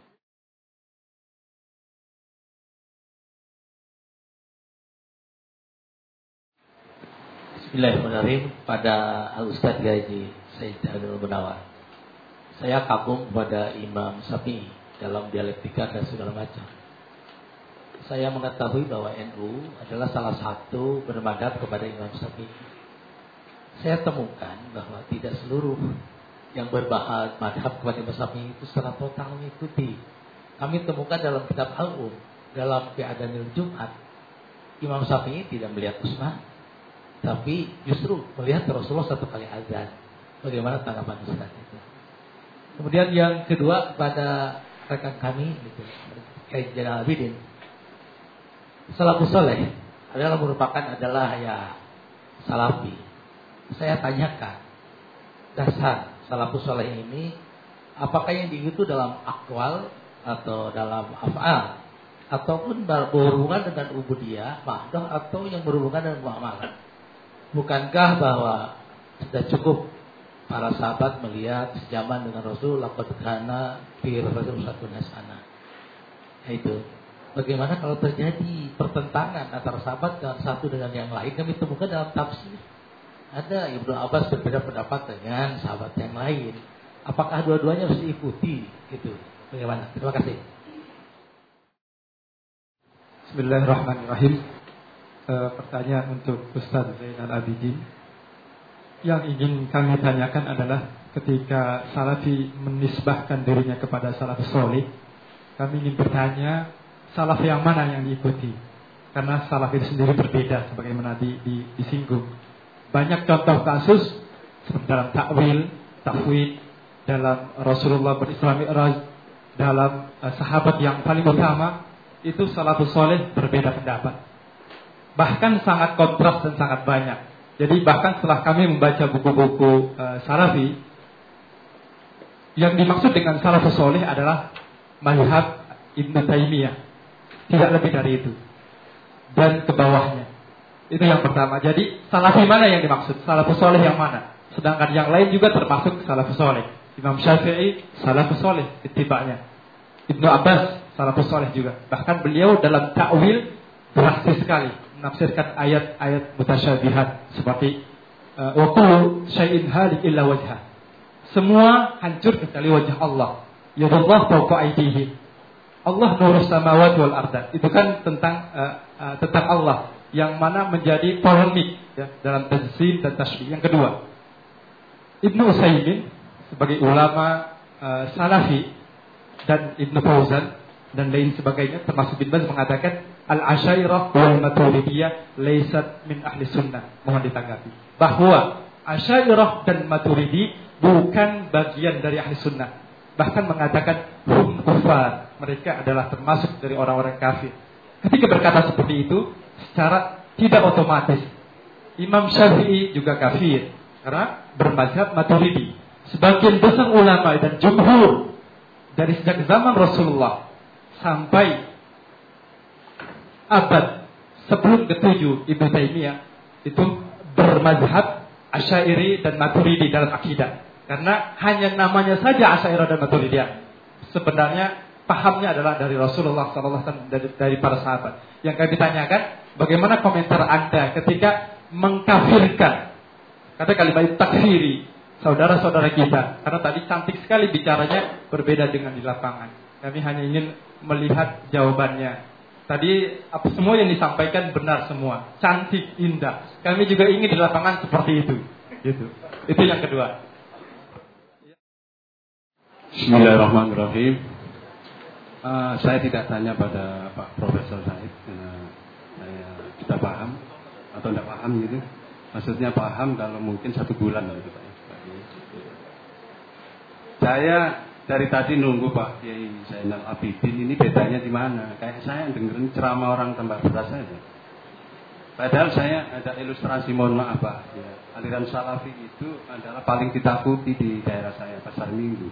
Bismillahirrahmanirrahim. Pada Al-Ustaz Gaji Said Abdul Munawar, saya kagum kepada Imam Syafi'i dalam dialektika dan segala macam. Saya mengetahui bahwa NU adalah salah satu bermadhab kepada Imam Syafi'i. Saya temukan bahwa tidak seluruh yang bermadhab kepada Imam Syafi'i itu secara total mengikuti. Kami temukan dalam kitab Al-Um, dalam Fi'adanil Jumat, Imam Syafi'i tidak melihat Utsman, tapi justru melihat Rasulullah satu kali azan. Bagaimana tanggapan Ustaz itu? Kemudian yang kedua pada rekan kami, Kiai Zainal Abidin, salafus saleh adalah ya salafi. Saya tanyakan, dasar salafus saleh ini apakah yang diikuti dalam akwal atau dalam af'al, ataupun berhubungan dengan ubudiyah, mahdoh, atau yang berhubungan dengan muamalah? Bukankah bahwa sudah cukup para sahabat melihat sejaman dengan Rasul, laqad kana fi Rasulillah hasanah. Itu. Bagaimana kalau terjadi pertentangan antara sahabat dan satu dengan yang lain? Kami temukan dalam tafsir. Ada Ibnu Abbas berbeda pendapat dengan sahabat yang lain. Apakah dua-duanya harus diikuti? Gitu. Bagaimana? Terima kasih. Bismillahirrahmanirrahim. Pertanyaan untuk Ustaz Zainal Abidin. Yang ingin kami tanyakan adalah ketika Salafi menisbahkan dirinya kepada salafus saleh, kami ingin bertanya salaf yang mana yang diikuti? Karena salaf itu sendiri berbeda sebagaimana disinggung. Banyak contoh kasus seperti dalam takwil, tafwid, dalam Rasulullah berisra Mi'raj, dalam sahabat yang paling utama, itu salafus saleh berbeda pendapat. Bahkan sangat kontras dan sangat banyak. Jadi bahkan setelah kami membaca buku-buku Salafi, yang dimaksud dengan salafus saleh adalah mazhab Ibnu Taimiyah, tidak lebih dari itu, dan ke bawahnya. Itu yang pertama. Jadi Salafi mana yang dimaksud? Salafus saleh yang mana? Sedangkan yang lain juga termasuk salafus saleh. Imam Syafi'i salafus saleh ittiba'nya. Ibnu Abbas salafus saleh juga. Bahkan beliau dalam takwil drastis sekali menafsirkan ayat-ayat mutasyabihat seperti wa kullu syai'in halik illa wajhah. Semua hancur kecuali wajah Allah. Yadullah fawqa aydihim. Allah nurus samawati wal arda. Itu kan tentang Allah yang mana menjadi polemik ya, dalam tafsir dan tasbih. Yang kedua, Ibnu Utsaimin sebagai ulama Salafi dan Ibnu Fauzan dan lain sebagainya termasuk Bin Baz mengatakan Al-Asyairah wal Maturidiyah laysat min ahli sunnah. Mohon ditanggapi bahwa Asyairah dan Maturidi bukan bagian dari ahli sunnah. Bahkan mengatakan hum kufar, mereka adalah termasuk dari orang-orang kafir. Ketika berkata seperti itu, secara tidak otomatis Imam Syafi'i juga kafir karena bermazhab Maturidi. Sebagian besar ulama dan jumhur dari sejak zaman Rasulullah sampai abad sebelum ke-7 Ibnu Taimiyah itu bermazhab Asy'ari dan Maturidi dalam akidah. Karena hanya namanya saja Asy'ari dan Maturidi. Sebenarnya pahamnya adalah dari Rasulullah SAW dan dari para sahabat. Yang kami tanyakan, bagaimana komentar Anda ketika mengkafirkan kata kalimat takfiri saudara-saudara kita? Karena tadi cantik sekali bicaranya, berbeda dengan di lapangan. Kami hanya ingin melihat jawabannya. Tadi apa semua yang disampaikan benar semua, cantik, indah. Kami juga ingin di lapangan seperti itu. Gitu. Itu yang kedua. Bismillahirrahmanirrahim. Saya tidak tanya pada Pak Profesor Said, saya tidak paham atau tidak paham gitu. Maksudnya paham kalau mungkin 1 bulan gitu Pak. Saya dari tadi nunggu Pak Kiai Zainal Abidin, ini bedanya di mana? Kayak saya dengerin ceramah orang tambah beras saja. Padahal saya ada ilustrasi, mohon maaf Pak. Ya, aliran Salafi itu adalah paling ditakuti di daerah saya, Pasar Minggu.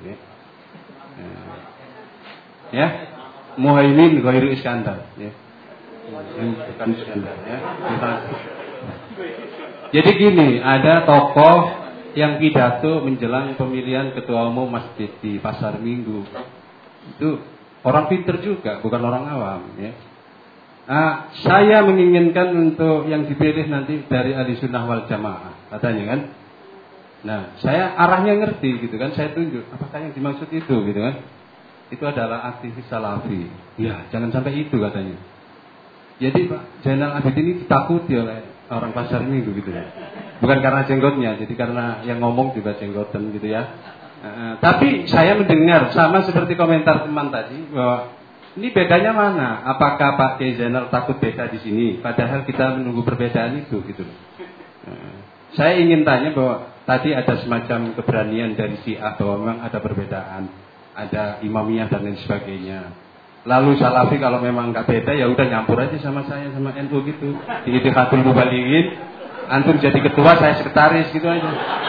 Ya, Muhaimin Ghairu Iskandar. Ya. Bukan Iskandar. Ya. Jadi gini, ada tokoh yang pidato menjelang pemilihan ketua umum masjid di Pasar Minggu. Itu orang pinter juga, bukan orang awam ya. Nah, saya menginginkan untuk yang dipilih nanti dari Ahli Sunnah wal Jamaah, katanya kan. Nah, saya arahnya ngerti gitu kan, saya tunjuk apakah yang dimaksud itu gitu kan. Itu adalah aktivis salafi. Ya, jangan sampai itu katanya. Jadi Pak Zainal Abidin ini ditakuti oleh orang Pasar Minggu gitu ya. Bukan karena jenggotnya, jadi karena yang ngomong juga jenggotan gitu ya. Tapi saya mendengar sama seperti komentar teman tadi bahwa ini bedanya mana? Apakah Pak Kiai Zainal takut beda di sini? Padahal kita menunggu perbedaan itu gitu. Saya ingin tanya bahwa tadi ada semacam keberanian dari Syiah bahwa memang ada perbedaan, ada imamiyah dan lain sebagainya. Lalu Salafi kalau memang nggak beda ya udah nyampur aja sama saya sama NU gitu. Di Ittihatul Mubalighin, antum jadi ketua, saya sekretaris gitu aja.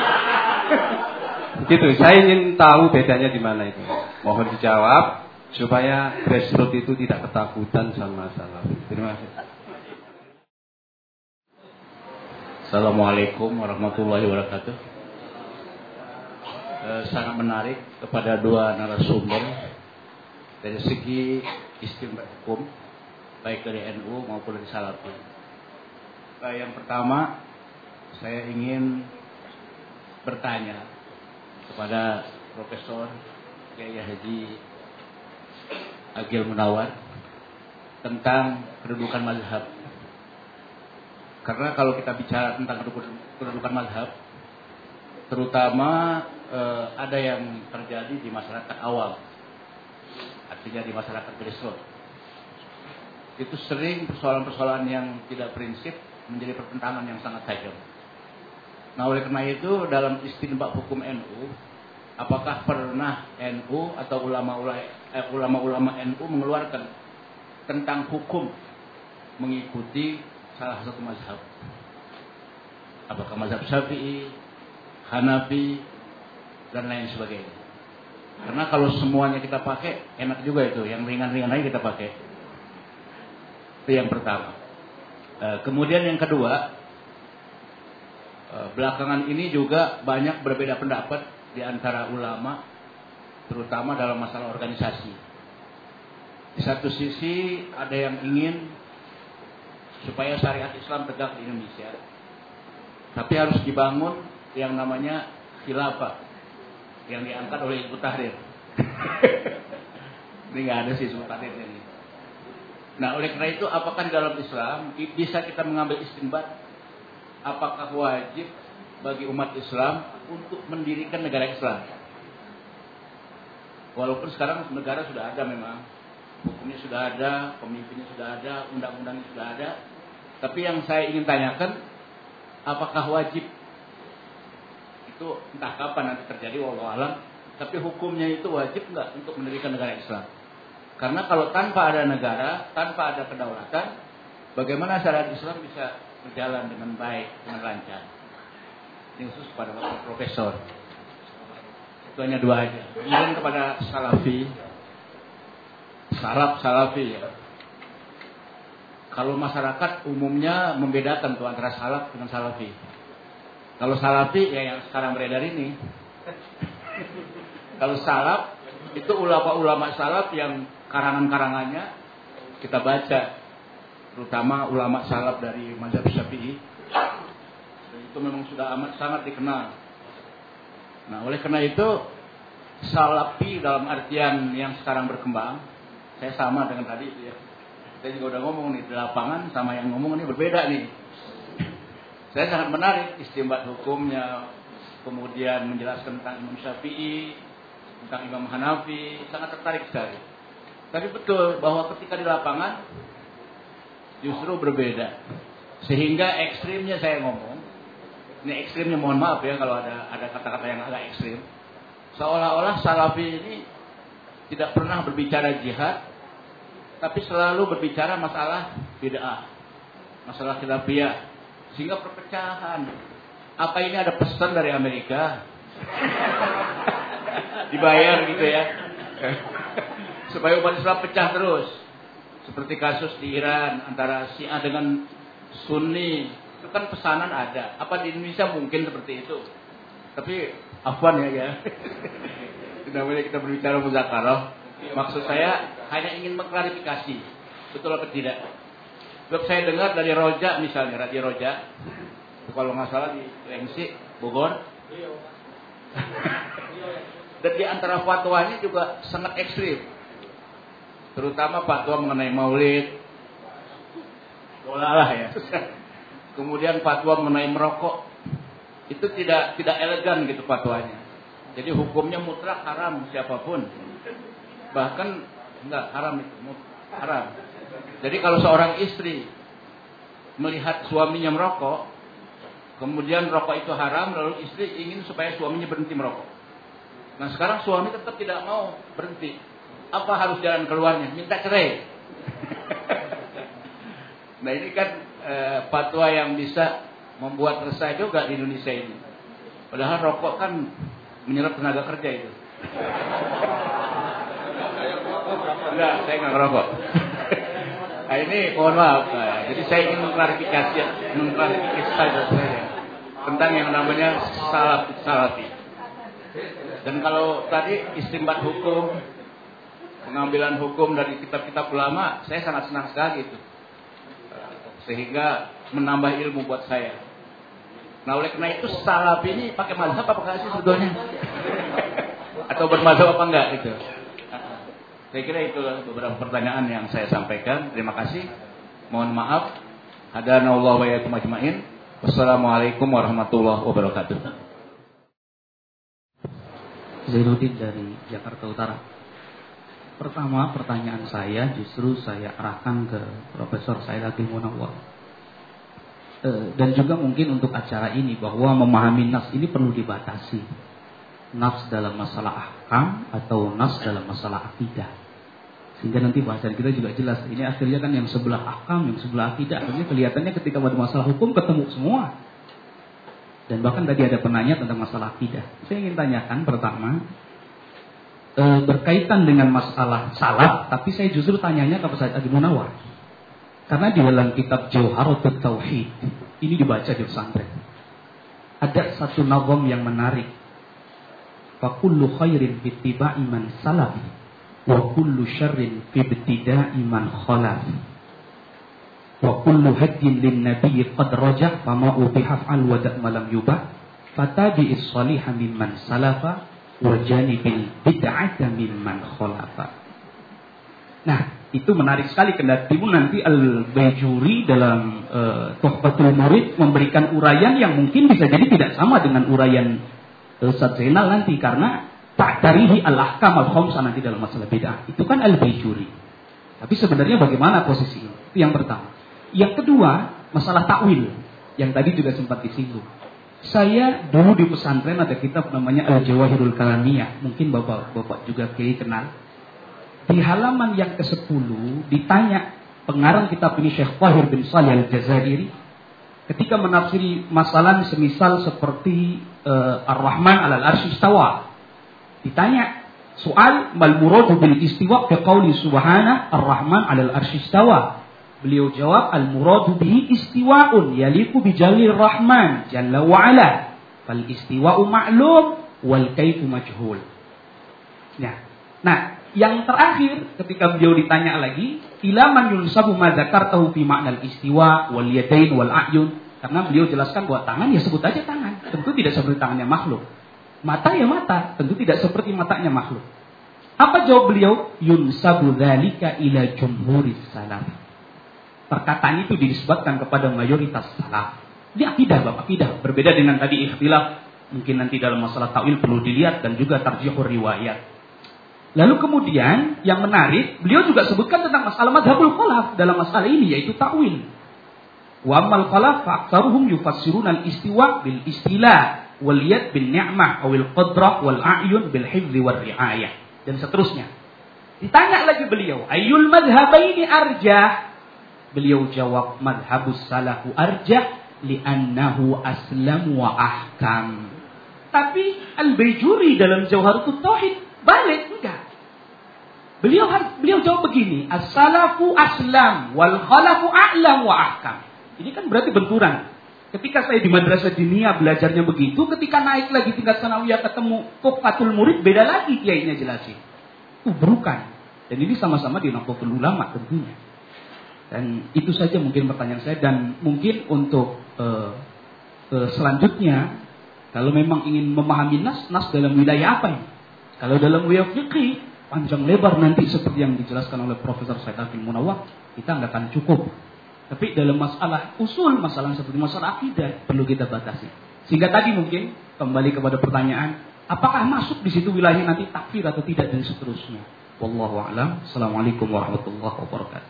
Gitu. Saya ingin tahu bedanya di mana itu. Mohon dijawab supaya grassroots itu tidak ketakutan sama Salafi. Terima kasih. Assalamualaikum warahmatullahi wabarakatuh. Sangat menarik kepada dua narasumber dari segi istimbat hukum, baik dari NU maupun dari Salafi. Yang pertama, saya ingin bertanya kepada Profesor Kiai Haji Agil Munawar tentang kedudukan mazhab. Karena kalau kita bicara tentang kedudukan mazhab, terutama ada yang terjadi di masyarakat awam, artinya di masyarakat grassroots, itu sering persoalan-persoalan yang tidak prinsip menjadi pertentangan yang sangat tajam. Nah, oleh karena itu dalam istinbat hukum NU, apakah pernah NU atau ulama-ulama NU mengeluarkan tentang hukum mengikuti salah satu mazhab? Apakah mazhab Syafi'i, Hanafi, dan lain sebagainya? Karena kalau semuanya kita pakai, enak juga itu. Yang ringan-ringan aja kita pakai. Itu yang pertama. Kemudian yang kedua, belakangan ini juga banyak berbeda pendapat di antara ulama, terutama dalam masalah organisasi. Di satu sisi ada yang ingin supaya syariat Islam tegak di Indonesia, tapi harus dibangun yang namanya khilafah yang diangkat oleh Hizbut Tahrir. Ini nggak ada sih Hizbut Tahrir ini. Nah, oleh karena itu, apakah di dalam Islam bisa kita mengambil istinbat? Apakah wajib bagi umat Islam untuk mendirikan negara Islam? Walaupun sekarang negara sudah ada memang, hukumnya sudah ada, pemimpinnya sudah ada, undang-undangnya sudah ada. Tapi yang saya ingin tanyakan, apakah wajib? Itu entah kapan nanti terjadi, wallahu alam. Tapi hukumnya itu wajib nggak untuk mendirikan negara Islam? Karena kalau tanpa ada negara, tanpa ada kedaulatan, bagaimana syariat Islam bisa berjalan dengan baik, dengan lancar? Ini khusus kepada Bapak Profesor. Itu hanya dua aja. Kemudian kepada Salafi, Salafi ya. Kalau masyarakat umumnya membedakan tuh antara Salaf dengan Salafi. Kalau Salafi ya yang sekarang beredar ini. Kalau Salaf itu ulama-ulama Salaf yang karangan-karangannya kita baca, terutama ulama Salaf dari mazhab Syafi'i. Dan itu memang sudah amat sangat dikenal. Nah, oleh karena itu Salafi dalam artian yang sekarang berkembang, saya sama dengan tadi ya. Saya juga udah ngomong nih, di lapangan sama yang ngomong ini berbeda nih. Saya sangat menarik istinbat hukumnya, kemudian menjelaskan tentang Imam Syafi'i, tentang Imam Hanafi, sangat tertarik sekali. Tapi betul bahwa ketika di lapangan justru berbeda. Sehingga ekstrimnya saya ngomong, ini ekstrimnya mohon maaf ya kalau ada kata-kata yang agak ekstrim. Seolah-olah Salafi ini tidak pernah berbicara jihad, tapi selalu berbicara masalah bid'ah, masalah khilafiyah. Sehingga perpecahan. Apa ini ada pesan dari Amerika? Dibayar gitu ya. Supaya umat Islam pecah terus. Seperti kasus di Iran antara Syiah dengan Sunni. Itu kan pesanan ada. Apa di Indonesia mungkin seperti itu? Tapi afwan ya. Namanya kita berbicara muzakarah. Maksud saya hanya ingin mengklarifikasi betul atau tidak. Sebab saya dengar dari Roja misalnya, Radio Roja, kalau nggak salah di Lengsi, Bogor. Dan di antara fatwanya juga sangat ekstrim. Terutama fatwa mengenai maulid. Lah ya. Kemudian fatwa mengenai merokok. Itu tidak elegan gitu fatwanya. Jadi hukumnya mutlak haram siapapun. Bahkan enggak haram itu, haram. Jadi kalau seorang istri melihat suaminya merokok, kemudian rokok itu haram, lalu istri ingin supaya suaminya berhenti merokok. Nah sekarang suami tetap tidak mau berhenti. Apa harus jalan keluarnya? Minta cerai. Nah ini kan fatwa yang bisa membuat resah juga di Indonesia ini. Padahal rokok kan menyerap tenaga kerja itu. Enggak, saya nggak ngerokok. Nah ini mohon maaf. Jadi saya ingin mengklarifikasi saja tentang yang namanya salafi. Dan kalau tadi istinbat hukum, pengambilan hukum dari kitab-kitab ulama, saya sangat senang sekali itu. Sehingga menambah ilmu buat saya. Nah oleh karena itu salafi ini pakai mazhab apa enggak sih sebetulnya? Atau bermazhab apa enggak gitu? Saya kira itu beberapa pertanyaan yang saya sampaikan. Terima kasih. Mohon maaf. Hadanallahu wa iyyakum ajmain. Wassalamualaikum warahmatullahi wabarakatuh. Zainuddin dari Jakarta Utara. Pertama, pertanyaan saya justru saya arahkan ke Profesor Said Agil Munawwar. Dan juga mungkin untuk acara ini bahwa memahami nas ini perlu dibatasi. Nas dalam masalah ahkam atau nas dalam masalah akidah. Sehingga nanti bahasan kita juga jelas. Ini akhirnya kan yang sebelah ahkam, yang sebelah akidah. Akhirnya kelihatannya ketika pada masalah hukum ketemu semua. Dan bahkan tadi ada penanya tentang masalah akidah. Saya ingin tanyakan pertama, berkaitan dengan masalah salaf, tapi saya justru tanyanya ke Ustaz Agil Munawwar. Karena di dalam kitab Jawharatut Tauhid, ini dibaca di pesantren. Ada satu nazam yang menarik. Fa kullu khairin fi ittiba'i man salaf wa kullu syarrin fi ibtida'i man khalaf. Wa kullu hadyin lin nabiy qad rajah fama ubiha fa'al wa da' malam yubah fatabi'is salihah mimman salafa wa janibil bid'ata mimman khalafa. Nah, itu menarik sekali. Kendatimu nanti Al-Bajuri dalam Tuhfatul Murid memberikan uraian yang mungkin bisa jadi tidak sama dengan uraian Ustaz Zainal nanti, karena ta'tarihi al-ahkam al-khamsah nanti dalam masalah bid'ah. Itu kan Al-Bajuri. Tapi sebenarnya bagaimana posisi ini? Itu yang pertama. Yang kedua, masalah takwil yang tadi juga sempat disinggung. Saya dulu di pesantren ada kitab namanya Al-Jawahirul Kalamiyah. Mungkin bapak juga kiai kenal. Di halaman yang ke-10 ditanya pengarang kitab ini Syekh Tahir bin Shalih Al-Jazairi ketika menafsiri masalah semisal seperti Ar-Rahman 'alal arsy istawa. Ditanya soal mal muradu bil istiwa fi qouli subhanahu Ar-Rahman 'alal arsy istawa. Beliau jawab al muradu bihi istiwa'un yaliqu bi jalil Rahman jalla wa 'ala. Fal istiwa'u ma'lum wal kaifu majhul. Nah, yang terakhir ketika beliau ditanya lagi, ila man yunsabu ma dzakartahu fi ma'nal istiwa wal yadain wal a'yun, karena beliau jelaskan bahwa tangan ya sebut aja tangan, tentu tidak seperti tangannya makhluk. Mata ya mata, tentu tidak seperti matanya makhluk. Apa jawab beliau? Yunsabu dzalika ila jumhuris salaf. Perkataan itu dinisbatkan kepada mayoritas salaf. Ini akidah, Bapak, akidah. Berbeda dengan tadi ikhtilaf, mungkin nanti dalam masalah ta'wil perlu dilihat, dan juga tarjihur riwayat. Lalu kemudian yang menarik, beliau juga sebutkan tentang masalah madhabul khalaf dalam masalah ini, yaitu ta'wil. Wa amal khalaf fa'aktsaruhum yufassiruna al-istiwa bil istilah wal yad bin ni'mah awil qadrah wal a'yun bil hifdzi war ri'ayah, dan seterusnya. Ditanya lagi beliau, ayyul madhhabaini arjah? Beliau jawab, madhabus salafu arjah li'annahu aslam wa ahkam. Tapi Al-Bajuri dalam Jawharatut Tauhid balik, enggak. Beliau jawab begini, as-salafu aslam wal khalafu a'lam wa ahkam. Ini kan berarti benturan. Ketika saya di madrasah diniyah belajarnya begitu, ketika naik lagi tingkat sanawiyah ketemu Tuhfatul Murid, beda lagi kiainya jelasin. Bukan. Dan ini sama-sama di Nahdlatul Ulama tentunya. Dan itu saja mungkin pertanyaan saya. Dan mungkin untuk selanjutnya, kalau memang ingin memahami nas dalam wilayah apa ini? Kalau dalam wilayah fikih, panjang lebar nanti seperti yang dijelaskan oleh Profesor Said Akil Munawwar, kita nggak akan cukup. Tapi dalam masalah usul, masalah seperti masalah akidah, perlu kita batasi. Sehingga tadi mungkin kembali kepada pertanyaan, apakah masuk di situ wilayah nanti takfir atau tidak dan seterusnya. Wallahu a'lam. Assalamualaikum warahmatullahi wabarakatuh.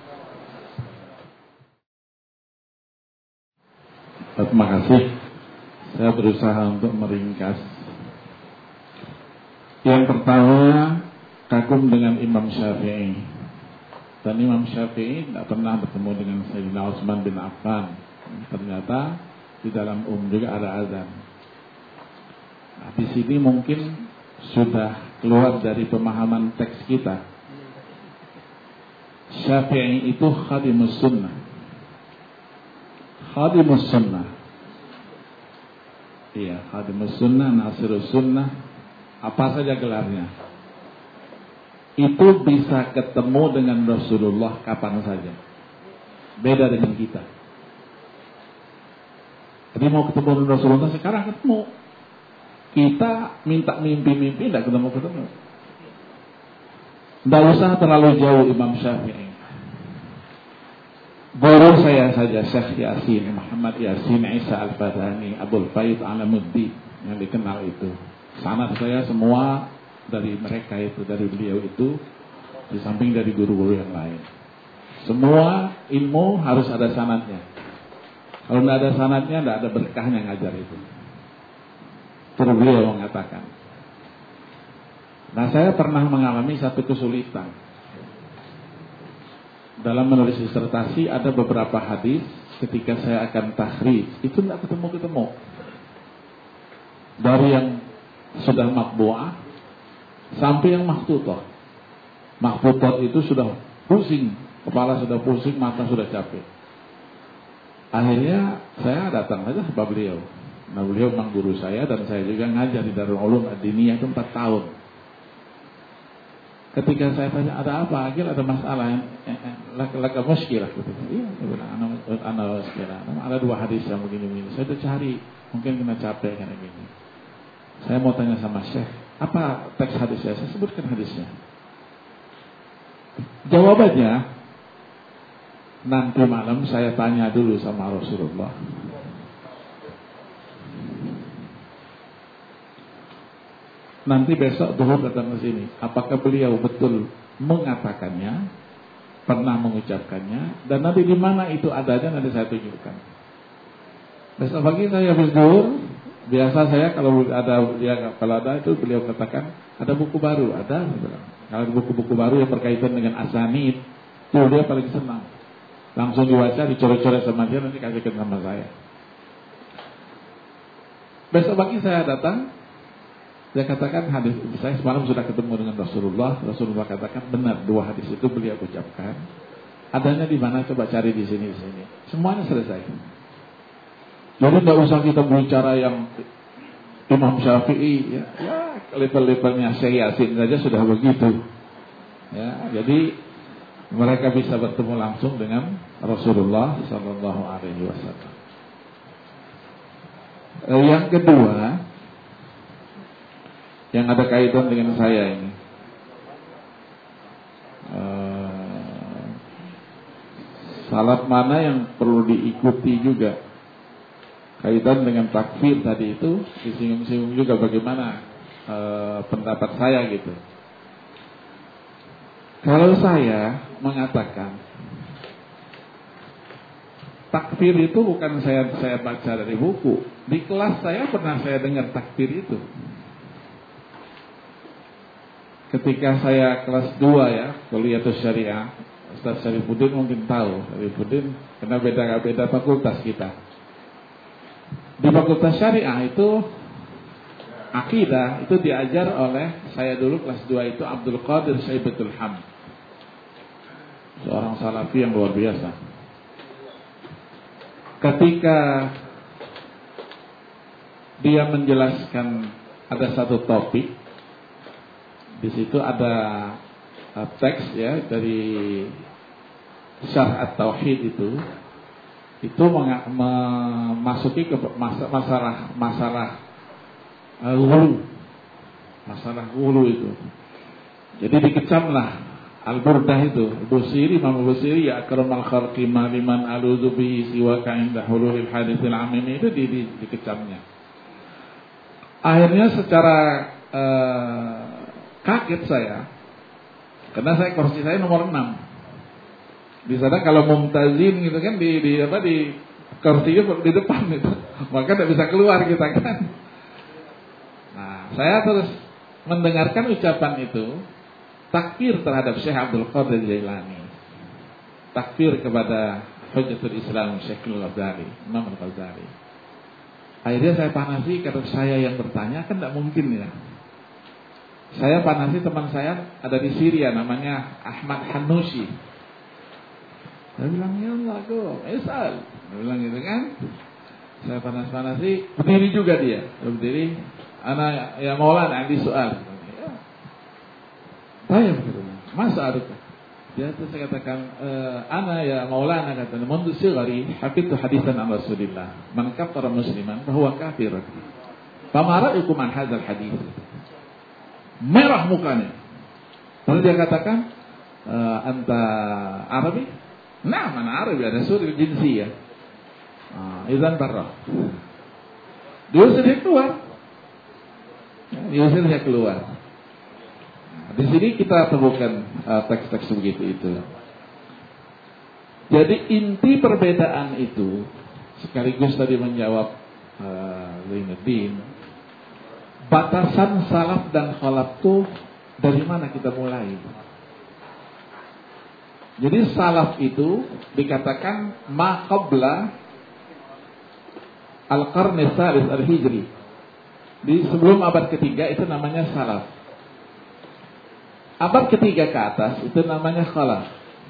Terima kasih. Saya berusaha untuk meringkas. Yang pertama, kagum dengan Imam Syafi'i. Dan Imam Syafi'i tidak pernah bertemu dengan Sayyidina Utsman bin Affan. Ternyata di dalam juga ada azan. Nah, di sini mungkin sudah keluar dari pemahaman teks kita. Syafi'i itu khadimus sunnah. Khadimus sunnah. Iya, khadimus sunnah, nasirus sunnah. Apa saja gelarnya. Itu bisa ketemu dengan Rasulullah kapan saja. Beda dengan kita. Jadi mau ketemu dengan Rasulullah sekarang ketemu. Kita minta mimpi-mimpi tidak ketemu-ketemu. Tidak usah terlalu jauh Imam Syafi'i. Guru saya saja Syekh Yasin, Muhammad Yasin Isa Al-Badani, Abul Faid Alamuddin yang dikenal itu. Sanad saya semua dari mereka itu, dari beliau itu, di samping dari guru-guru yang lain. Semua ilmu harus ada sanadnya. Kalau tidak ada sanadnya, tidak ada berkahnya ngajar itu. Terus beliau mengatakan. Nah, saya pernah mengalami satu kesulitan. Dalam menulis disertasi ada beberapa hadis ketika saya akan takhrij, itu tidak ketemu-ketemu. Dari yang sudah matbu'ah sampai yang makhtutah. Makhtutah itu sudah pusing, kepala sudah pusing, mata sudah capek. Akhirnya saya datang saja kepada beliau. Nah, beliau memang guru saya dan saya juga ngajar di Darul Ulum Ad-Diniyah itu 4 tahun. Ketika saya tanya ada apa, akhirnya ada masalah, laka muskilah gitu. Iya, ana muskilah. Ada 2 hadis yang begini-begini. Saya udah cari, mungkin kena capek kayak gini. Saya mau tanya sama Syekh, apa teks hadisnya? Saya sebutkan hadisnya. Jawabannya, nanti malam saya tanya dulu sama Rasulullah. Nanti besok duhur datang ke sini. Apakah beliau betul mengatakannya, pernah mengucapkannya, dan nanti di mana itu adanya nanti saya tunjukkan. Besok pagi saya habis duhur. Biasa saya kalau ada itu beliau katakan ada buku baru, ada. Kalau buku-buku baru yang berkaitan dengan asanid, itu dia paling senang. Langsung dibaca, dicoret-coret sama dia, nanti kasihkan sama saya. Besok pagi saya datang, dia katakan hadis, saya semalam sudah ketemu dengan Rasulullah. Rasulullah katakan benar 2 hadis itu beliau ucapkan. Adanya di mana? Coba cari di sini. Semuanya selesai. Jadi tidak usah kita bicara yang Imam Syafi'i, ya level-levelnya Syekh Yasin saja sudah begitu. Ya, jadi mereka bisa bertemu langsung dengan Rasulullah Sallallahu Alaihi Wasallam. Yang kedua, yang ada kaitan dengan saya ini, salat mana yang perlu diikuti juga? Kaitan dengan takfir tadi itu disinggung-singgung juga bagaimana pendapat saya gitu. Kalau saya mengatakan takfir itu bukan saya baca dari buku. Di kelas saya pernah saya dengar takfir itu. Ketika saya kelas 2 ya, Kuliatus Syariah, Ustaz Syarifuddin mungkin tahu. Syarifuddin karena beda fakultas kita. Di Fakultas Syariah itu akidah itu diajar oleh saya dulu kelas 2 itu Abdul Qadir Syaibatul Hamd. Seorang salafi yang luar biasa. Ketika dia menjelaskan ada satu topik. Di situ ada teks ya dari Syarh At-Tauhid itu memasuki ke masalah ghulu itu. Jadi dikecamlah Al-Burdah itu, Imam Busiri ya akramal khalqi maliman aludzu bihi siwaka inda hululil haditsil amin itu dikecamnya. Akhirnya secara kaget saya, karena kursi saya nomor 6. Di sana kalau mumtazin gitu kan di kursinya di depan itu, maka tidak bisa keluar kita kan. Nah, saya terus mendengarkan ucapan itu, takfir terhadap Syekh Abdul Qadir Jailani, takfir kepada Hujjatul Islam Syekh Al-Ghazali, Imam Al-Ghazali. Akhirnya saya panasi, karena saya yang bertanya kan tidak mungkin ya. Saya panasi teman saya ada di Syria namanya Ahmad Hanushi. Saya bilang ya Allah go, Isal. Saya bilang gitu kan. Saya panas-panasi, berdiri juga dia. Berdiri, ana ya Maulana andi soal. Saya begitu. Masa ada? Dia itu saya katakan, ana ya Maulana katanya, mundu sigari hafidtu hadisan an Rasulillah, man kafara musliman fahuwa kafir. Fama ra'yukum an hadzal hadis? Merah mukanya. Lalu dia katakan, anta Arabi? Nah, mana Arabi, ada surah jinsiyah. Idzan barra. Diusir dia keluar. Diusir dia keluar. Di sini kita temukan teks-teks begitu itu. Jadi inti perbedaan itu sekaligus tadi menjawab Zainuddin, batasan salaf dan khalaf itu dari mana kita mulai? Jadi salaf itu dikatakan ma qabla al-qarni tsalits al-hijri. Di sebelum abad ketiga itu namanya salaf. Abad ketiga ke atas itu namanya khalaf.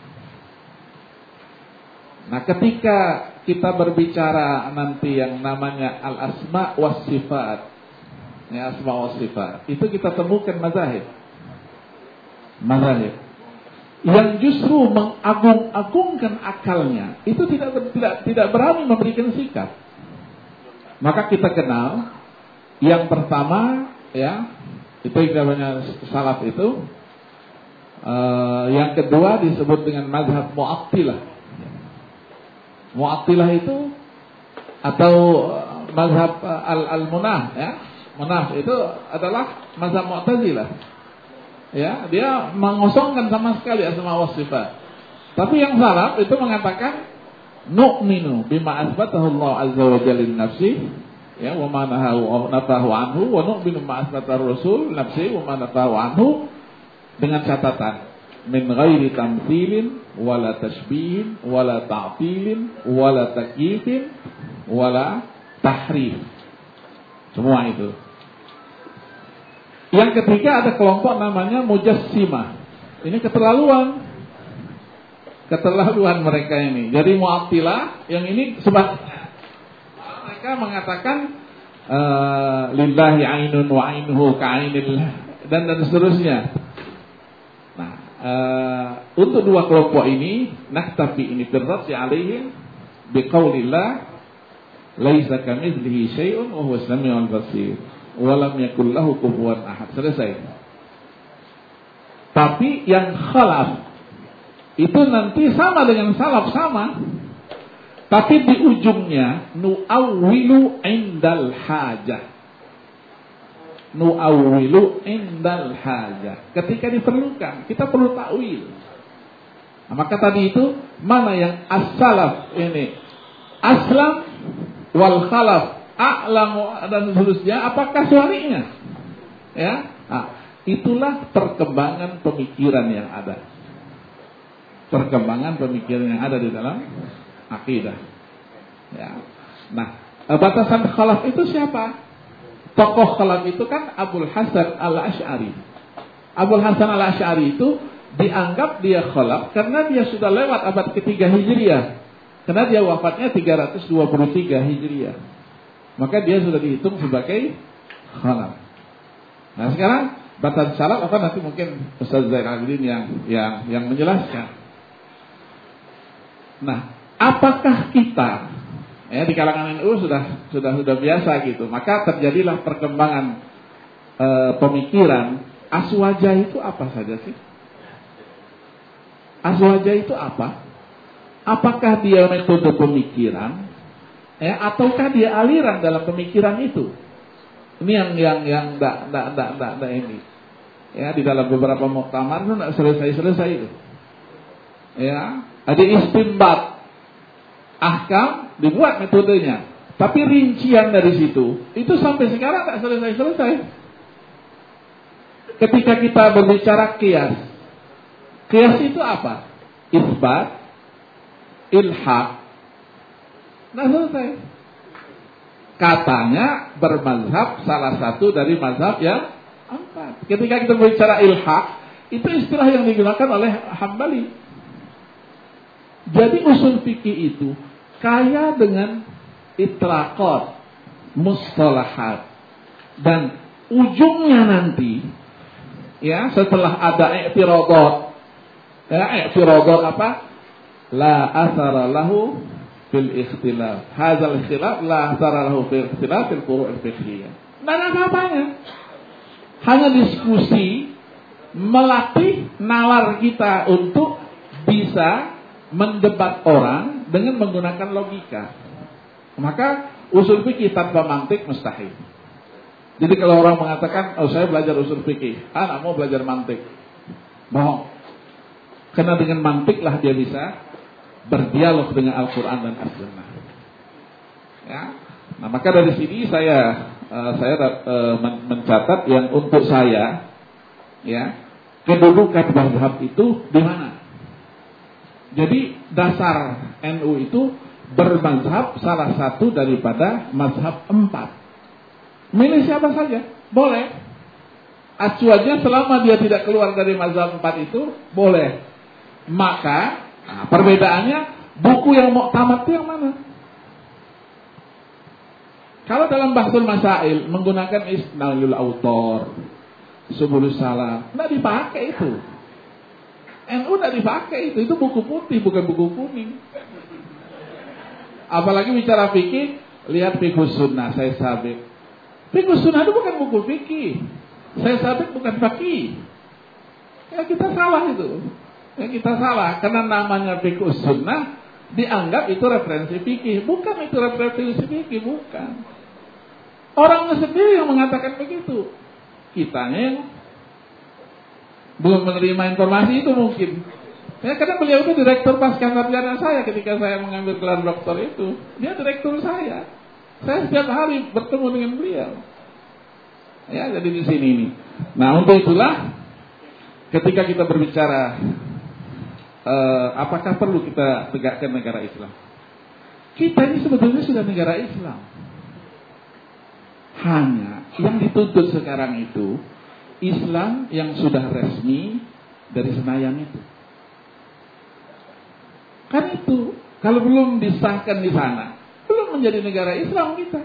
Nah, ketika kita berbicara nanti yang namanya al-asma was sifat, ya asma was sifat, itu kita temukan mazahib. Mazahib yang justru mengagung-agungkan akalnya, itu tidak berani memberikan sikap. Maka kita kenal yang pertama ya, itu yang namanya salaf itu. Yang kedua disebut dengan mazhab Mu'attilah. Mu'attilah itu atau mazhab al-munah ya. Munah itu adalah mazhab Mu'tazilah. Ya, dia mengosongkan sama sekali asma wa sifat. Tapi yang salaf itu mengatakan nu'minu bima asbatahu Allah azza wa jalla li nafsi ya wa ma nafahu anhu wa nu'minu bima asbatahu rasul nafsi wa ma nafahu anhu, dengan catatan min ghairi tamtsilin wala tashbihin wala ta'tilin wala takyifin wala tahrif. Semua itu. Yang ketiga ada kelompok namanya Mujassimah. Ini keterlaluan mereka ini. Jadi Mu'attilah yang ini sebaliknya. Mereka mengatakan lillahi ainun wa ainuhu ka'ainil dan seterusnya. Nah, untuk dua kelompok ini naktafi ini birraddi alaihim biqaulillah laisa kamitslihi syai'un wa huwas samiul basir. Walam yakul lahu kufuwan ahad. Selesai. Tapi yang khalaf itu nanti sama dengan salaf, sama. Tapi di ujungnya nu'awwilu indal hajah. Nu'awwilu indal hajah. Ketika diperlukan, kita perlu takwil. Nah, maka tadi itu mana yang as-salaf ini aslam wal khalaf a'lamu dan seterusnya, apakah suaminya? Ya, nah, itulah perkembangan pemikiran yang ada. Perkembangan pemikiran yang ada di dalam akidah. Ya. Nah, batasan khalaf itu siapa? Tokoh khalaf itu kan Abul Hasan Al-Asy'ari. Abul Hasan Al-Asy'ari itu dianggap dia khalaf karena dia sudah lewat abad ketiga Hijriah. Karena dia wafatnya 323 Hijriah. maka dia sudah dihitung sebagai halal. Nah sekarang batasan syarat apa nanti mungkin Ustaz Zainal Abidin yang menjelaskan. Nah, apakah kita di kalangan NU sudah biasa gitu, maka terjadilah perkembangan pemikiran aswaja itu apa saja sih? Aswaja itu apa? Apakah dia metode pemikiran ataukah dia aliran dalam pemikiran itu? Ini yang enggak ini. Ya, di dalam beberapa muktamar itu enggak selesai itu. Ya, ada istinbat ahkam dibuat metodenya, tapi rincian dari situ itu sampai sekarang enggak selesai. Ketika kita berbicara qiyas itu apa? Isbat, ilhaq. Nah selesai. Katanya bermazhab salah satu dari mazhab yang 4. Ketika kita berbicara ilhaq, itu istilah yang digunakan oleh Hambali. Jadi usul fikih itu kaya dengan itlaqat, mustalahat, dan ujungnya nanti ya setelah ada i'tiradat. I'tiradat apa? La athara lahu fil ikhtilaf. Hadzal ikhtilaf la athara lahu fil ikhtilaf fil furu' al-fiqhiyah. Tidak ada apa-apanya. Hanya diskusi melatih nalar kita untuk bisa mendebat orang dengan menggunakan logika. Maka usul fikih tanpa mantik mustahil. Jadi kalau orang mengatakan, "Oh, saya belajar usul fikih, anak mau belajar mantik." Bohong. Karena dengan mantiklah dia bisa berdialog dengan Al-Quran dan As-Sunnah. Ya. Nah, maka dari sini saya mencatat yang untuk saya, ya, kedudukan mazhab itu di mana? Jadi dasar NU itu bermazhab salah satu daripada mazhab 4. Milih siapa saja, boleh. Acu aja selama dia tidak keluar dari mazhab 4 itu, boleh. Maka perbedaannya buku yang muktamad itu yang mana? Kalau dalam bahsul masail menggunakan Isnailul Autor, Subulus Salam, tidak dipakai itu. NU tidak dipakai itu buku putih bukan buku kuning. Apalagi bicara fikih, lihat Fiqhus Sunnah, saya sabit. Fiqhus Sunnah itu bukan buku fikih. Saya sabit bukan fikih. Ya kita salah itu. Ya kita salah karena namanya Fiqhus Sunnah dianggap itu referensi fikih, bukan itu referensi fikih, bukan. Orangnya sendiri yang mengatakan begitu. Kitanya yang belum menerima informasi itu mungkin. Ya karena beliau itu direktur pasca sarjana saya ketika saya mengambil gelar doktor itu. Dia direktur saya. Saya setiap hari bertemu dengan beliau. Ya jadi di sini ini. Nah untuk itulah ketika kita berbicara apakah perlu kita tegakkan negara Islam? Kita ini sebetulnya sudah negara Islam. Hanya yang dituntut sekarang itu Islam yang sudah resmi dari Senayan itu. Kan itu kalau belum disahkan di sana, belum menjadi negara Islam kita.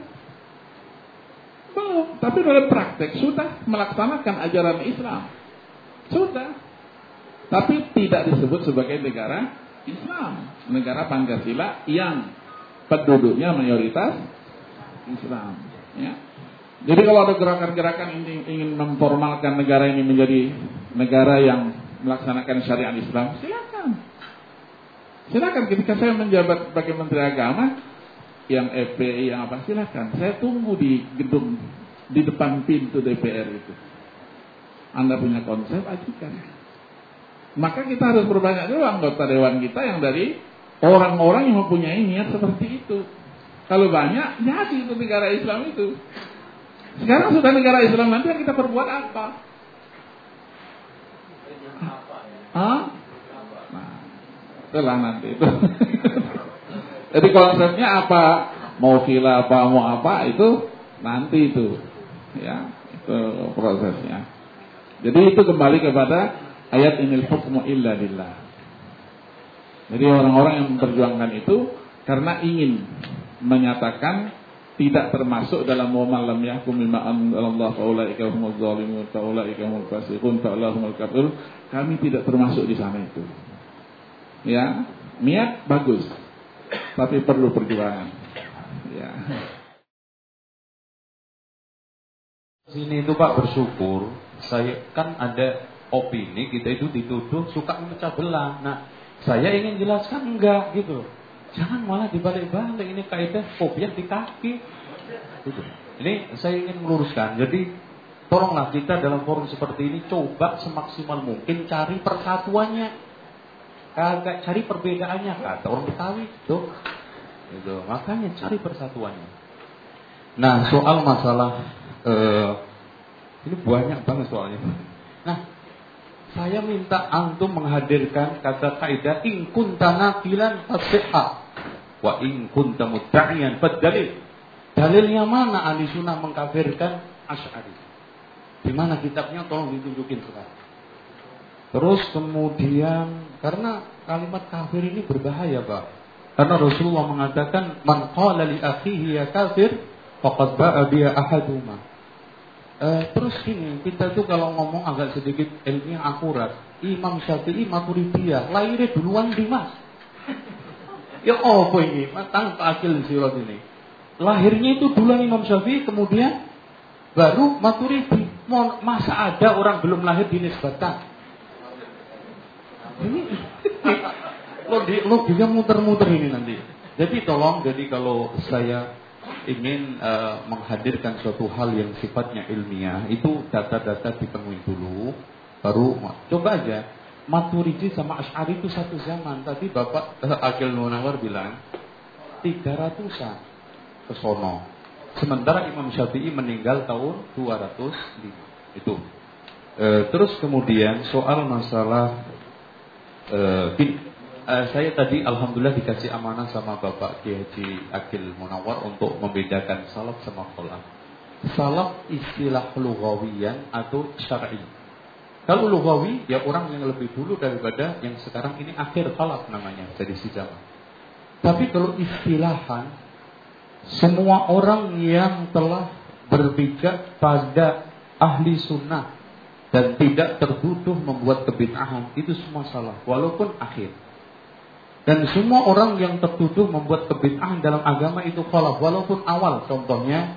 Belum, tapi dalam praktek sudah melaksanakan ajaran Islam. Sudah. Tapi tidak disebut sebagai negara Islam, negara Pancasila yang penduduknya mayoritas Islam. Ya. Jadi kalau ada gerakan-gerakan ingin memformalkan negara ini menjadi negara yang melaksanakan syariat Islam, silakan. Silakan. Ketika saya menjabat sebagai Menteri Agama, yang FPI yang apa, silakan. Saya tunggu di gedung di depan pintu DPR itu. Anda punya konsep, ajukan. Maka kita harus berbanyak juga anggota dewan kita yang dari orang-orang yang mempunyai niat seperti itu. Kalau banyak, jadi itu negara Islam itu. Sekarang sudah negara Islam, nanti yang kita perbuat apa? Hah? Nah, itulah nanti itu. Jadi konsepnya apa? Mau khilafah, mau apa itu nanti itu. Ya, itu prosesnya. Jadi itu kembali kepada ayat inil hukmu illa lillah. Jadi orang-orang yang memperjuangkan itu karena ingin menyatakan tidak termasuk dalam wa man lam yahkum bima anzalallah fa ulaika humuz zalimun fa ulaika humul fasiqun fa ulaika humul kafirun. Kami tidak termasuk di sana itu. Ya, niat bagus, tapi perlu perjuangan. Ya. Sini itu Pak bersyukur, saya kan ada opini kita itu dituduh suka memecah belah. Nah, saya ingin jelaskan enggak gitu. Jangan malah dibalik-balik, ini kaidah fobia di kaki. Gitu. Ini saya ingin meluruskan. Jadi tolonglah kita dalam forum seperti ini coba semaksimal mungkin cari persatuannya. Kagak cari perbedaannya, kata orang Betawi tuh. Gitu. Makanya cari persatuannya. Nah, soal masalah ini banyak banget soalnya. Nah, saya minta antum menghadirkan kata kaidah in kunta naqilan fasihha wa in kunta mudda'iyan fadalil. Dalilnya mana ahli sunnah mengkafirkan Asy'ari? Di mana kitabnya, tolong ditunjukin sekarang. Terus kemudian karena kalimat kafir ini berbahaya, Pak. Karena Rasulullah mengatakan man qala li akhihi ya kafir faqad ba'a biya ahaduma. Terus gini, kita tuh kalau ngomong agak sedikit ilmiah akurat, Imam Syafi'i Maturidiyah, lahirnya duluan di Mas. Ya apa ini? Tanpa akil sirat ini. Lahirnya itu duluan Imam Syafi'i, kemudian baru Maturidi. Masa ada orang belum lahir dinisbatkan? Ini lo bisa muter-muter ini nanti. Jadi tolong, jadi kalau saya ingin menghadirkan suatu hal yang sifatnya ilmiah, itu data-data dipenuhi dulu, baru coba aja. Maturidi sama Asy'ari itu satu zaman. Tadi Bapak Akil Munawar bilang 300-an ke sono. Sementara Imam Syafi'i meninggal tahun 205. Itu. Terus kemudian soal masalah saya tadi alhamdulillah dikasih amanah sama Bapak Kiai Haji Akil Munawar untuk membedakan salaf sama khalaf. Salaf istilah lughawiyan atau syar'i. Kalau lughawi ya orang yang lebih dulu daripada yang sekarang ini akhir khalaf namanya, jadi si zaman. Tapi kalau istilahan semua orang yang telah berpijak pada ahli sunnah dan tidak tertuduh membuat kebid'ahan itu semua salah walaupun akhir. Dan semua orang yang tertuduh membuat kebid'ahan dalam agama itu khalaf walaupun awal. Contohnya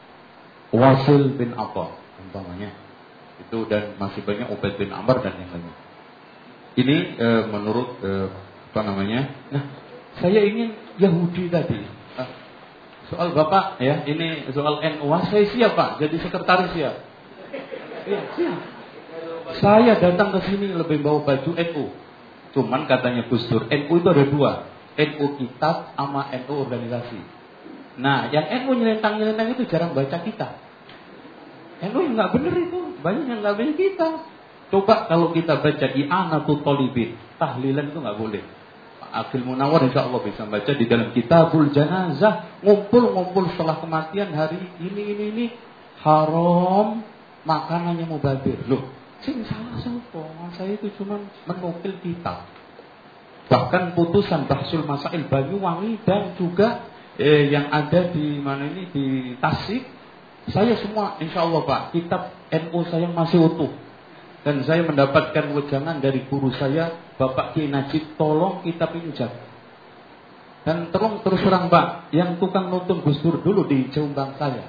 Wasil bin Atha umpamanya. Itu dan masih banyak Ubaid bin Amr dan yang lainnya. Ini menurut apa namanya? Nah, saya ingin Yahudi tadi. Soal Bapak ya, ini soal NU. Saya siap Pak, jadi sekretaris ya. Iya, siap. Saya datang ke sini lebih bawa baju NU. Cuman katanya Gus Dur, NU itu ada dua, NU kitab sama NU organisasi. Nah, yang NU nyelentang-nyelentang itu jarang baca kitab. NU yang nggak bener itu, banyak yang nggak bener kita. Coba kalau kita baca I'anatul Thalibin, tahlilan itu nggak boleh. Pak Akil Munawar insya Allah bisa baca di dalam Kitabul Janazah, ngumpul setelah kematian hari ini haram makanannya mubazir. Loh, sing salah sapa? Saya itu cuma menukil kitab. Bahkan putusan Bahsul Masail Banyuwangi dan juga yang ada di mana ini di Tasik, saya semua insya Allah Pak, kitab NU saya masih utuh. Dan saya mendapatkan wejangan dari guru saya Bapak Kiai Najib, tolong kitab ini jaga. Dan tolong terus terang Pak, yang tukang nonton Gus Dur dulu di Jombang saya,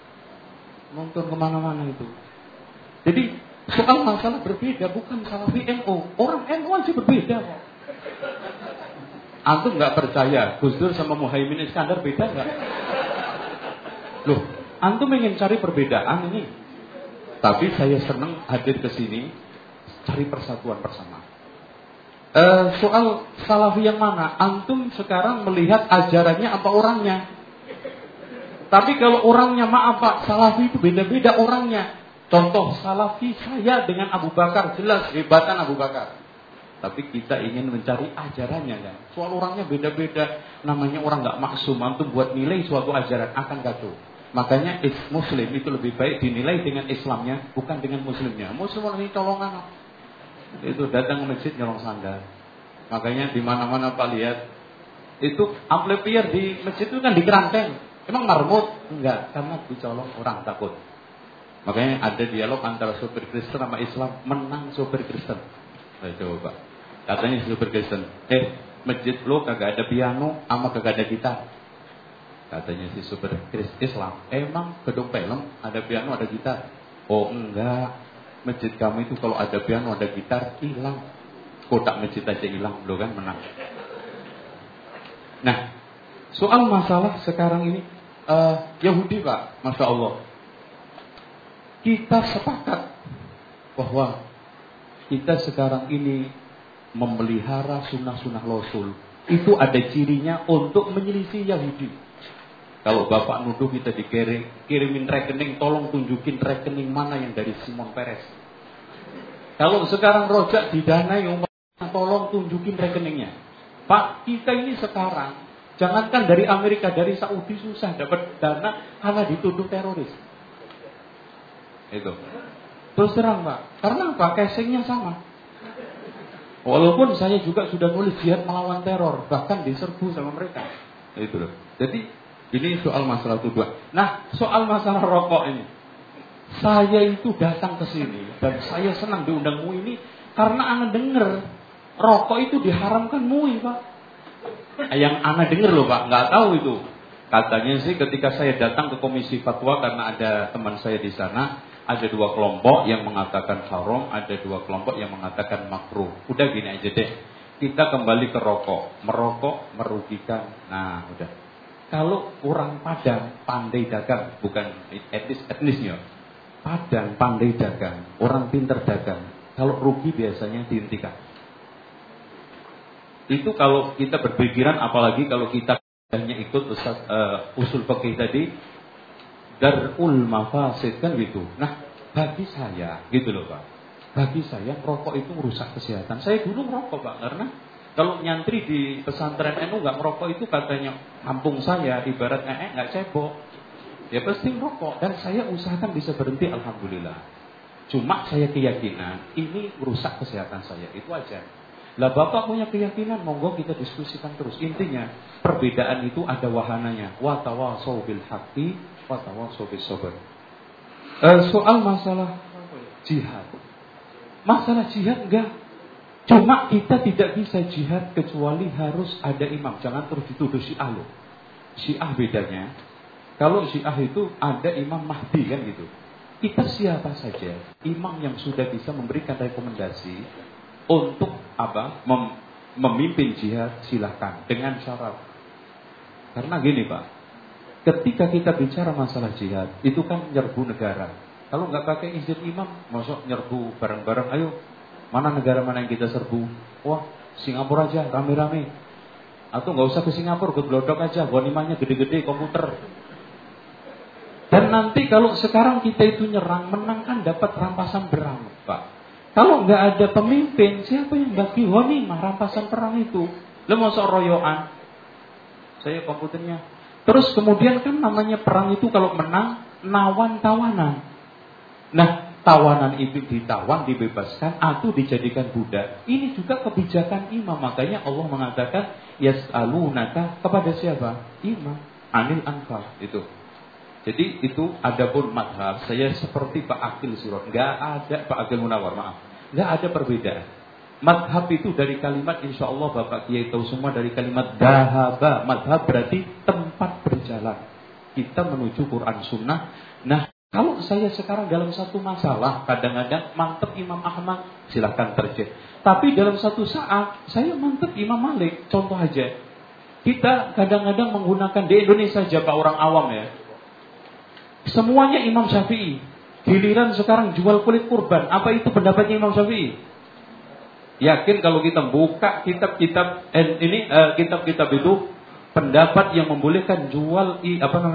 nonton kemana-mana itu. Jadi soal masalah berbeda bukan salafi NU. Orang NU aja berbeda kok. Antum nggak percaya Gus Dur sama Muhaimin Iskandar beda nggak? Loh, antum ingin cari perbedaan ini. Tapi saya senang hadir ke sini cari persatuan bersama. Soal salafi yang mana? Antum sekarang melihat ajarannya apa orangnya? Tapi kalau orangnya maaf Pak, salafi itu beda-beda orangnya. Contoh salafi saya dengan Abu Bakar, jelas hebatan Abu Bakar. Tapi kita ingin mencari ajarannya kan. Soal orangnya beda-beda. Namanya orang nggak maksum. Antum buat nilai suatu ajaran akan kacau. Makanya Muslim itu lebih baik dinilai dengan Islamnya, bukan dengan Muslimnya. Muslim orang ini colongan. Itu datang ke masjid nyolong sandal. Makanya di mana-mana Pak lihat itu amplifier di masjid itu kan di kerangkeng. Emang marmut? Enggak, karena dicolong orang takut. Makanya ada dialog antara sopir Kristen sama Islam, menang sopir Kristen. Coba Pak. Katanya sopir Kristen, masjid lo kagak ada piano sama kagak ada gitar. Katanya si sopir Islam, emang gedung film ada piano ada gitar? Oh enggak, masjid kami itu kalau ada piano ada gitar hilang. Kotak masjid aja hilang, lo kan menang. Nah, soal masalah sekarang ini Yahudi Pak, Masya Allah, kita sepakat bahwa kita sekarang ini memelihara sunnah-sunnah Rasul. Itu ada cirinya untuk menyelisih Yahudi. Kalau Bapak nuduh kita dikirimin rekening, tolong tunjukin rekening mana yang dari Simon Peres. Kalau sekarang rojak didanai, tolong tunjukin rekeningnya. Pak, kita ini sekarang, jangankan dari Amerika, dari Saudi susah dapat dana karena dituduh teroris. Itu. Terus terang Pak, karena apa? Casingnya sama. Walaupun saya juga sudah nulis jihad melawan teror, bahkan diserbu sama mereka. Itu loh. Jadi ini soal masalah tuduhan. Nah, soal masalah rokok ini, saya itu datang ke sini dan saya senang diundang MUI ini karena ana dengar rokok itu diharamkan MUI Pak. Yang ana dengar loh Pak, nggak tahu itu. Katanya sih ketika saya datang ke komisi fatwa karena ada teman saya di sana. Ada 2 kelompok yang mengatakan haram, ada 2 kelompok yang mengatakan makruh. Udah gini aja deh, kita kembali ke rokok. Merokok merugikan. Nah udah. Kalau orang Padang pandai dagang, bukan etnisnya. Padang pandai dagang, orang pintar dagang. Kalau rugi biasanya dihentikan. Itu kalau kita berpikiran, apalagi kalau kita hanya ikut usul fikih tadi. Darul mafasid kan gitu. Nah, bagi saya gitu loh Pak. Bagi saya rokok itu merusak kesehatan. Saya dulu merokok Pak, karena kalau nyantri di pesantren NU nggak merokok itu katanya kampung saya ibarat nggak cebok. Ya pasti merokok dan saya usahakan bisa berhenti alhamdulillah. Cuma saya keyakinan ini merusak kesehatan saya, itu aja. Lah Bapak punya keyakinan, monggo kita diskusikan terus. Intinya perbedaan itu ada wahananya. Wa tawasau bil haqqi wa tawasau bis sabr. Soal masalah jihad. Masalah jihad enggak. Cuma kita tidak bisa jihad kecuali harus ada imam. Jangan terus dituduh Syiah loh. Syiah bedanya, kalau Syiah itu ada Imam Mahdi kan gitu. Kita siapa saja imam yang sudah bisa memberikan rekomendasi untuk apa? Memimpin jihad, silahkan dengan syarat. Karena gini Pak, ketika kita bicara masalah jihad, itu kan nyerbu negara. Kalau nggak pakai izin imam, masuk nyerbu bareng-bareng. Ayo, mana negara mana yang kita serbu? Wah, Singapura aja, rame-rame. Atau nggak usah ke Singapura, ke Glodok aja, ghanimahnya gede-gede, komputer. Dan nanti kalau sekarang kita itu nyerang, menang kan dapat rampasan perang, Pak. Kalau nggak ada pemimpin, siapa yang bagi ghanimah rampasan perang itu? Lo mau sok royoan? Saya komputernya. Terus kemudian kan namanya perang itu kalau menang, nawan tawanan. Nah, tawanan itu ditawan, dibebaskan, atau dijadikan budak. Ini juga kebijakan imam. Makanya Allah mengatakan, yas'alunaka kepada siapa? Imam. Anil anfal. Itu. Jadi itu adapun madhab, saya seperti Pak Akil Sirot. Nggak ada Pak Akil Munawar, maaf. Nggak ada perbedaan. Madhab itu dari kalimat, insya Allah Bapak Kiai tahu semua dari kalimat dahaba. Madhab berarti tempat berjalan. Kita menuju Quran Sunnah. Nah, kalau saya sekarang dalam satu masalah, kadang-kadang mantep Imam Ahmad, silahkan terjeh. Tapi dalam satu saat, saya mantep Imam Malik. Contoh aja, kita kadang-kadang menggunakan di Indonesia aja Pak orang awam ya. Semuanya Imam Syafi'i. Giliran sekarang jual kulit kurban. Apa itu pendapatnya Imam Syafi'i? Yakin kalau kita buka kitab-kitab kitab-kitab itu pendapat yang membolehkan jual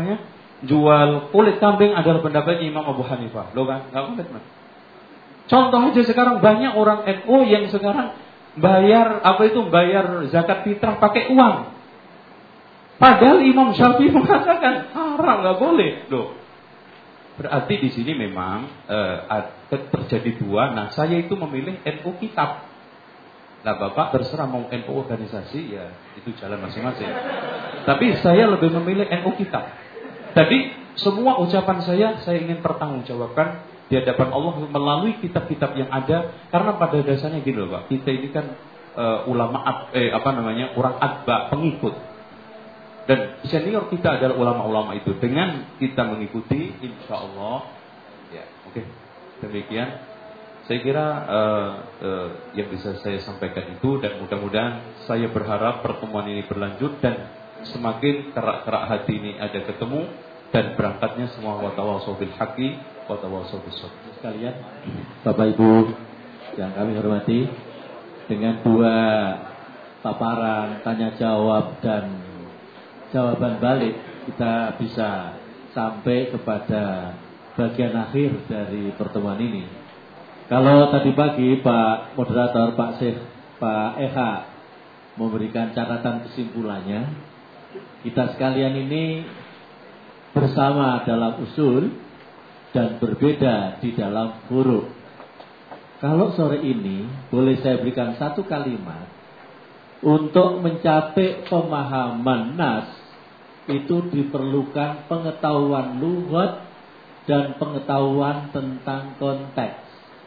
jual kulit kambing adalah pendapatnya Imam Abu Hanifah. Loh kan? Enggak boleh, Mas. Contoh aja sekarang banyak orang NU yang sekarang bayar zakat fitrah pakai uang. Padahal Imam Syafi'i mengatakan haram, enggak boleh. Loh. Berarti di sini memang terjadi dua. Nah, saya itu memilih NU kitab. Nah, Bapak terserah mau NU organisasi, ya itu jalan masing-masing. Tapi saya lebih memilih NU kitab. tadi semua ucapan saya ingin pertanggungjawabkan di hadapan Allah melalui kitab-kitab yang ada, karena pada dasarnya gitu loh Pak. Kita ini kan orang atba, pengikut. Dan senior kita adalah ulama-ulama itu. Dengan kita mengikuti, insya Allah, ya, oke. Demikian. Saya kira yang bisa saya sampaikan itu, dan mudah-mudahan saya berharap pertemuan ini berlanjut dan semakin kerak-kerak hati ini ada ketemu dan berangkatnya semua watawasau bil haqqi watawasau bis sabr. Sekalian, Bapak Ibu yang kami hormati, dengan dua paparan tanya jawab dan jawaban balik, kita bisa sampai kepada bagian akhir dari pertemuan ini. Kalau tadi pagi Pak Moderator, Pak Syekh, Pak Eka memberikan catatan kesimpulannya, kita sekalian ini bersama dalam usul dan berbeda di dalam furu'. Kalau sore ini boleh saya berikan satu kalimat untuk mencapai pemahaman nas, itu diperlukan pengetahuan lughat dan pengetahuan tentang konteks.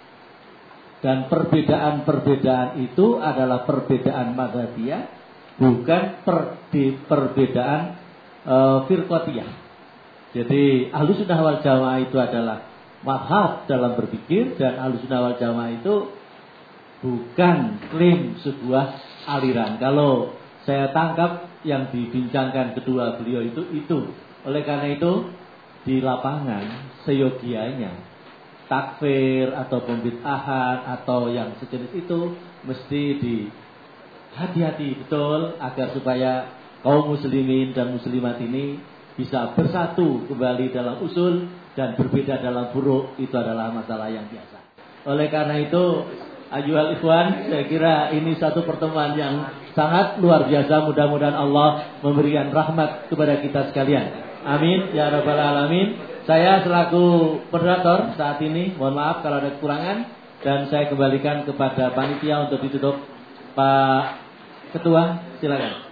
Dan perbedaan-perbedaan itu adalah perbedaan mazhabiyah, bukan perbedaan firqatiyah. Jadi Ahlussunnah wal Jamaah itu adalah mazhab dalam berpikir, dan Ahlussunnah wal Jamaah itu bukan klaim sebuah aliran. Kalau saya tangkap yang dibincangkan kedua beliau itu. Oleh karena itu di lapangan seyogianya takfir atau pembid'ahan atau yang sejenis itu mesti hati-hati betul agar supaya kaum muslimin dan muslimat ini bisa bersatu kembali dalam usul dan berbeda dalam furu'. Itu adalah masalah yang biasa. Oleh karena itu, ayyuhal ikhwan, saya kira ini satu pertemuan yang sangat luar biasa. Mudah-mudahan Allah memberikan rahmat kepada kita sekalian. Amin ya rabbal alamin. Saya selaku moderator saat ini, mohon maaf kalau ada kekurangan, dan saya kembalikan kepada panitia untuk ditutup. Pak Ketua, silakan.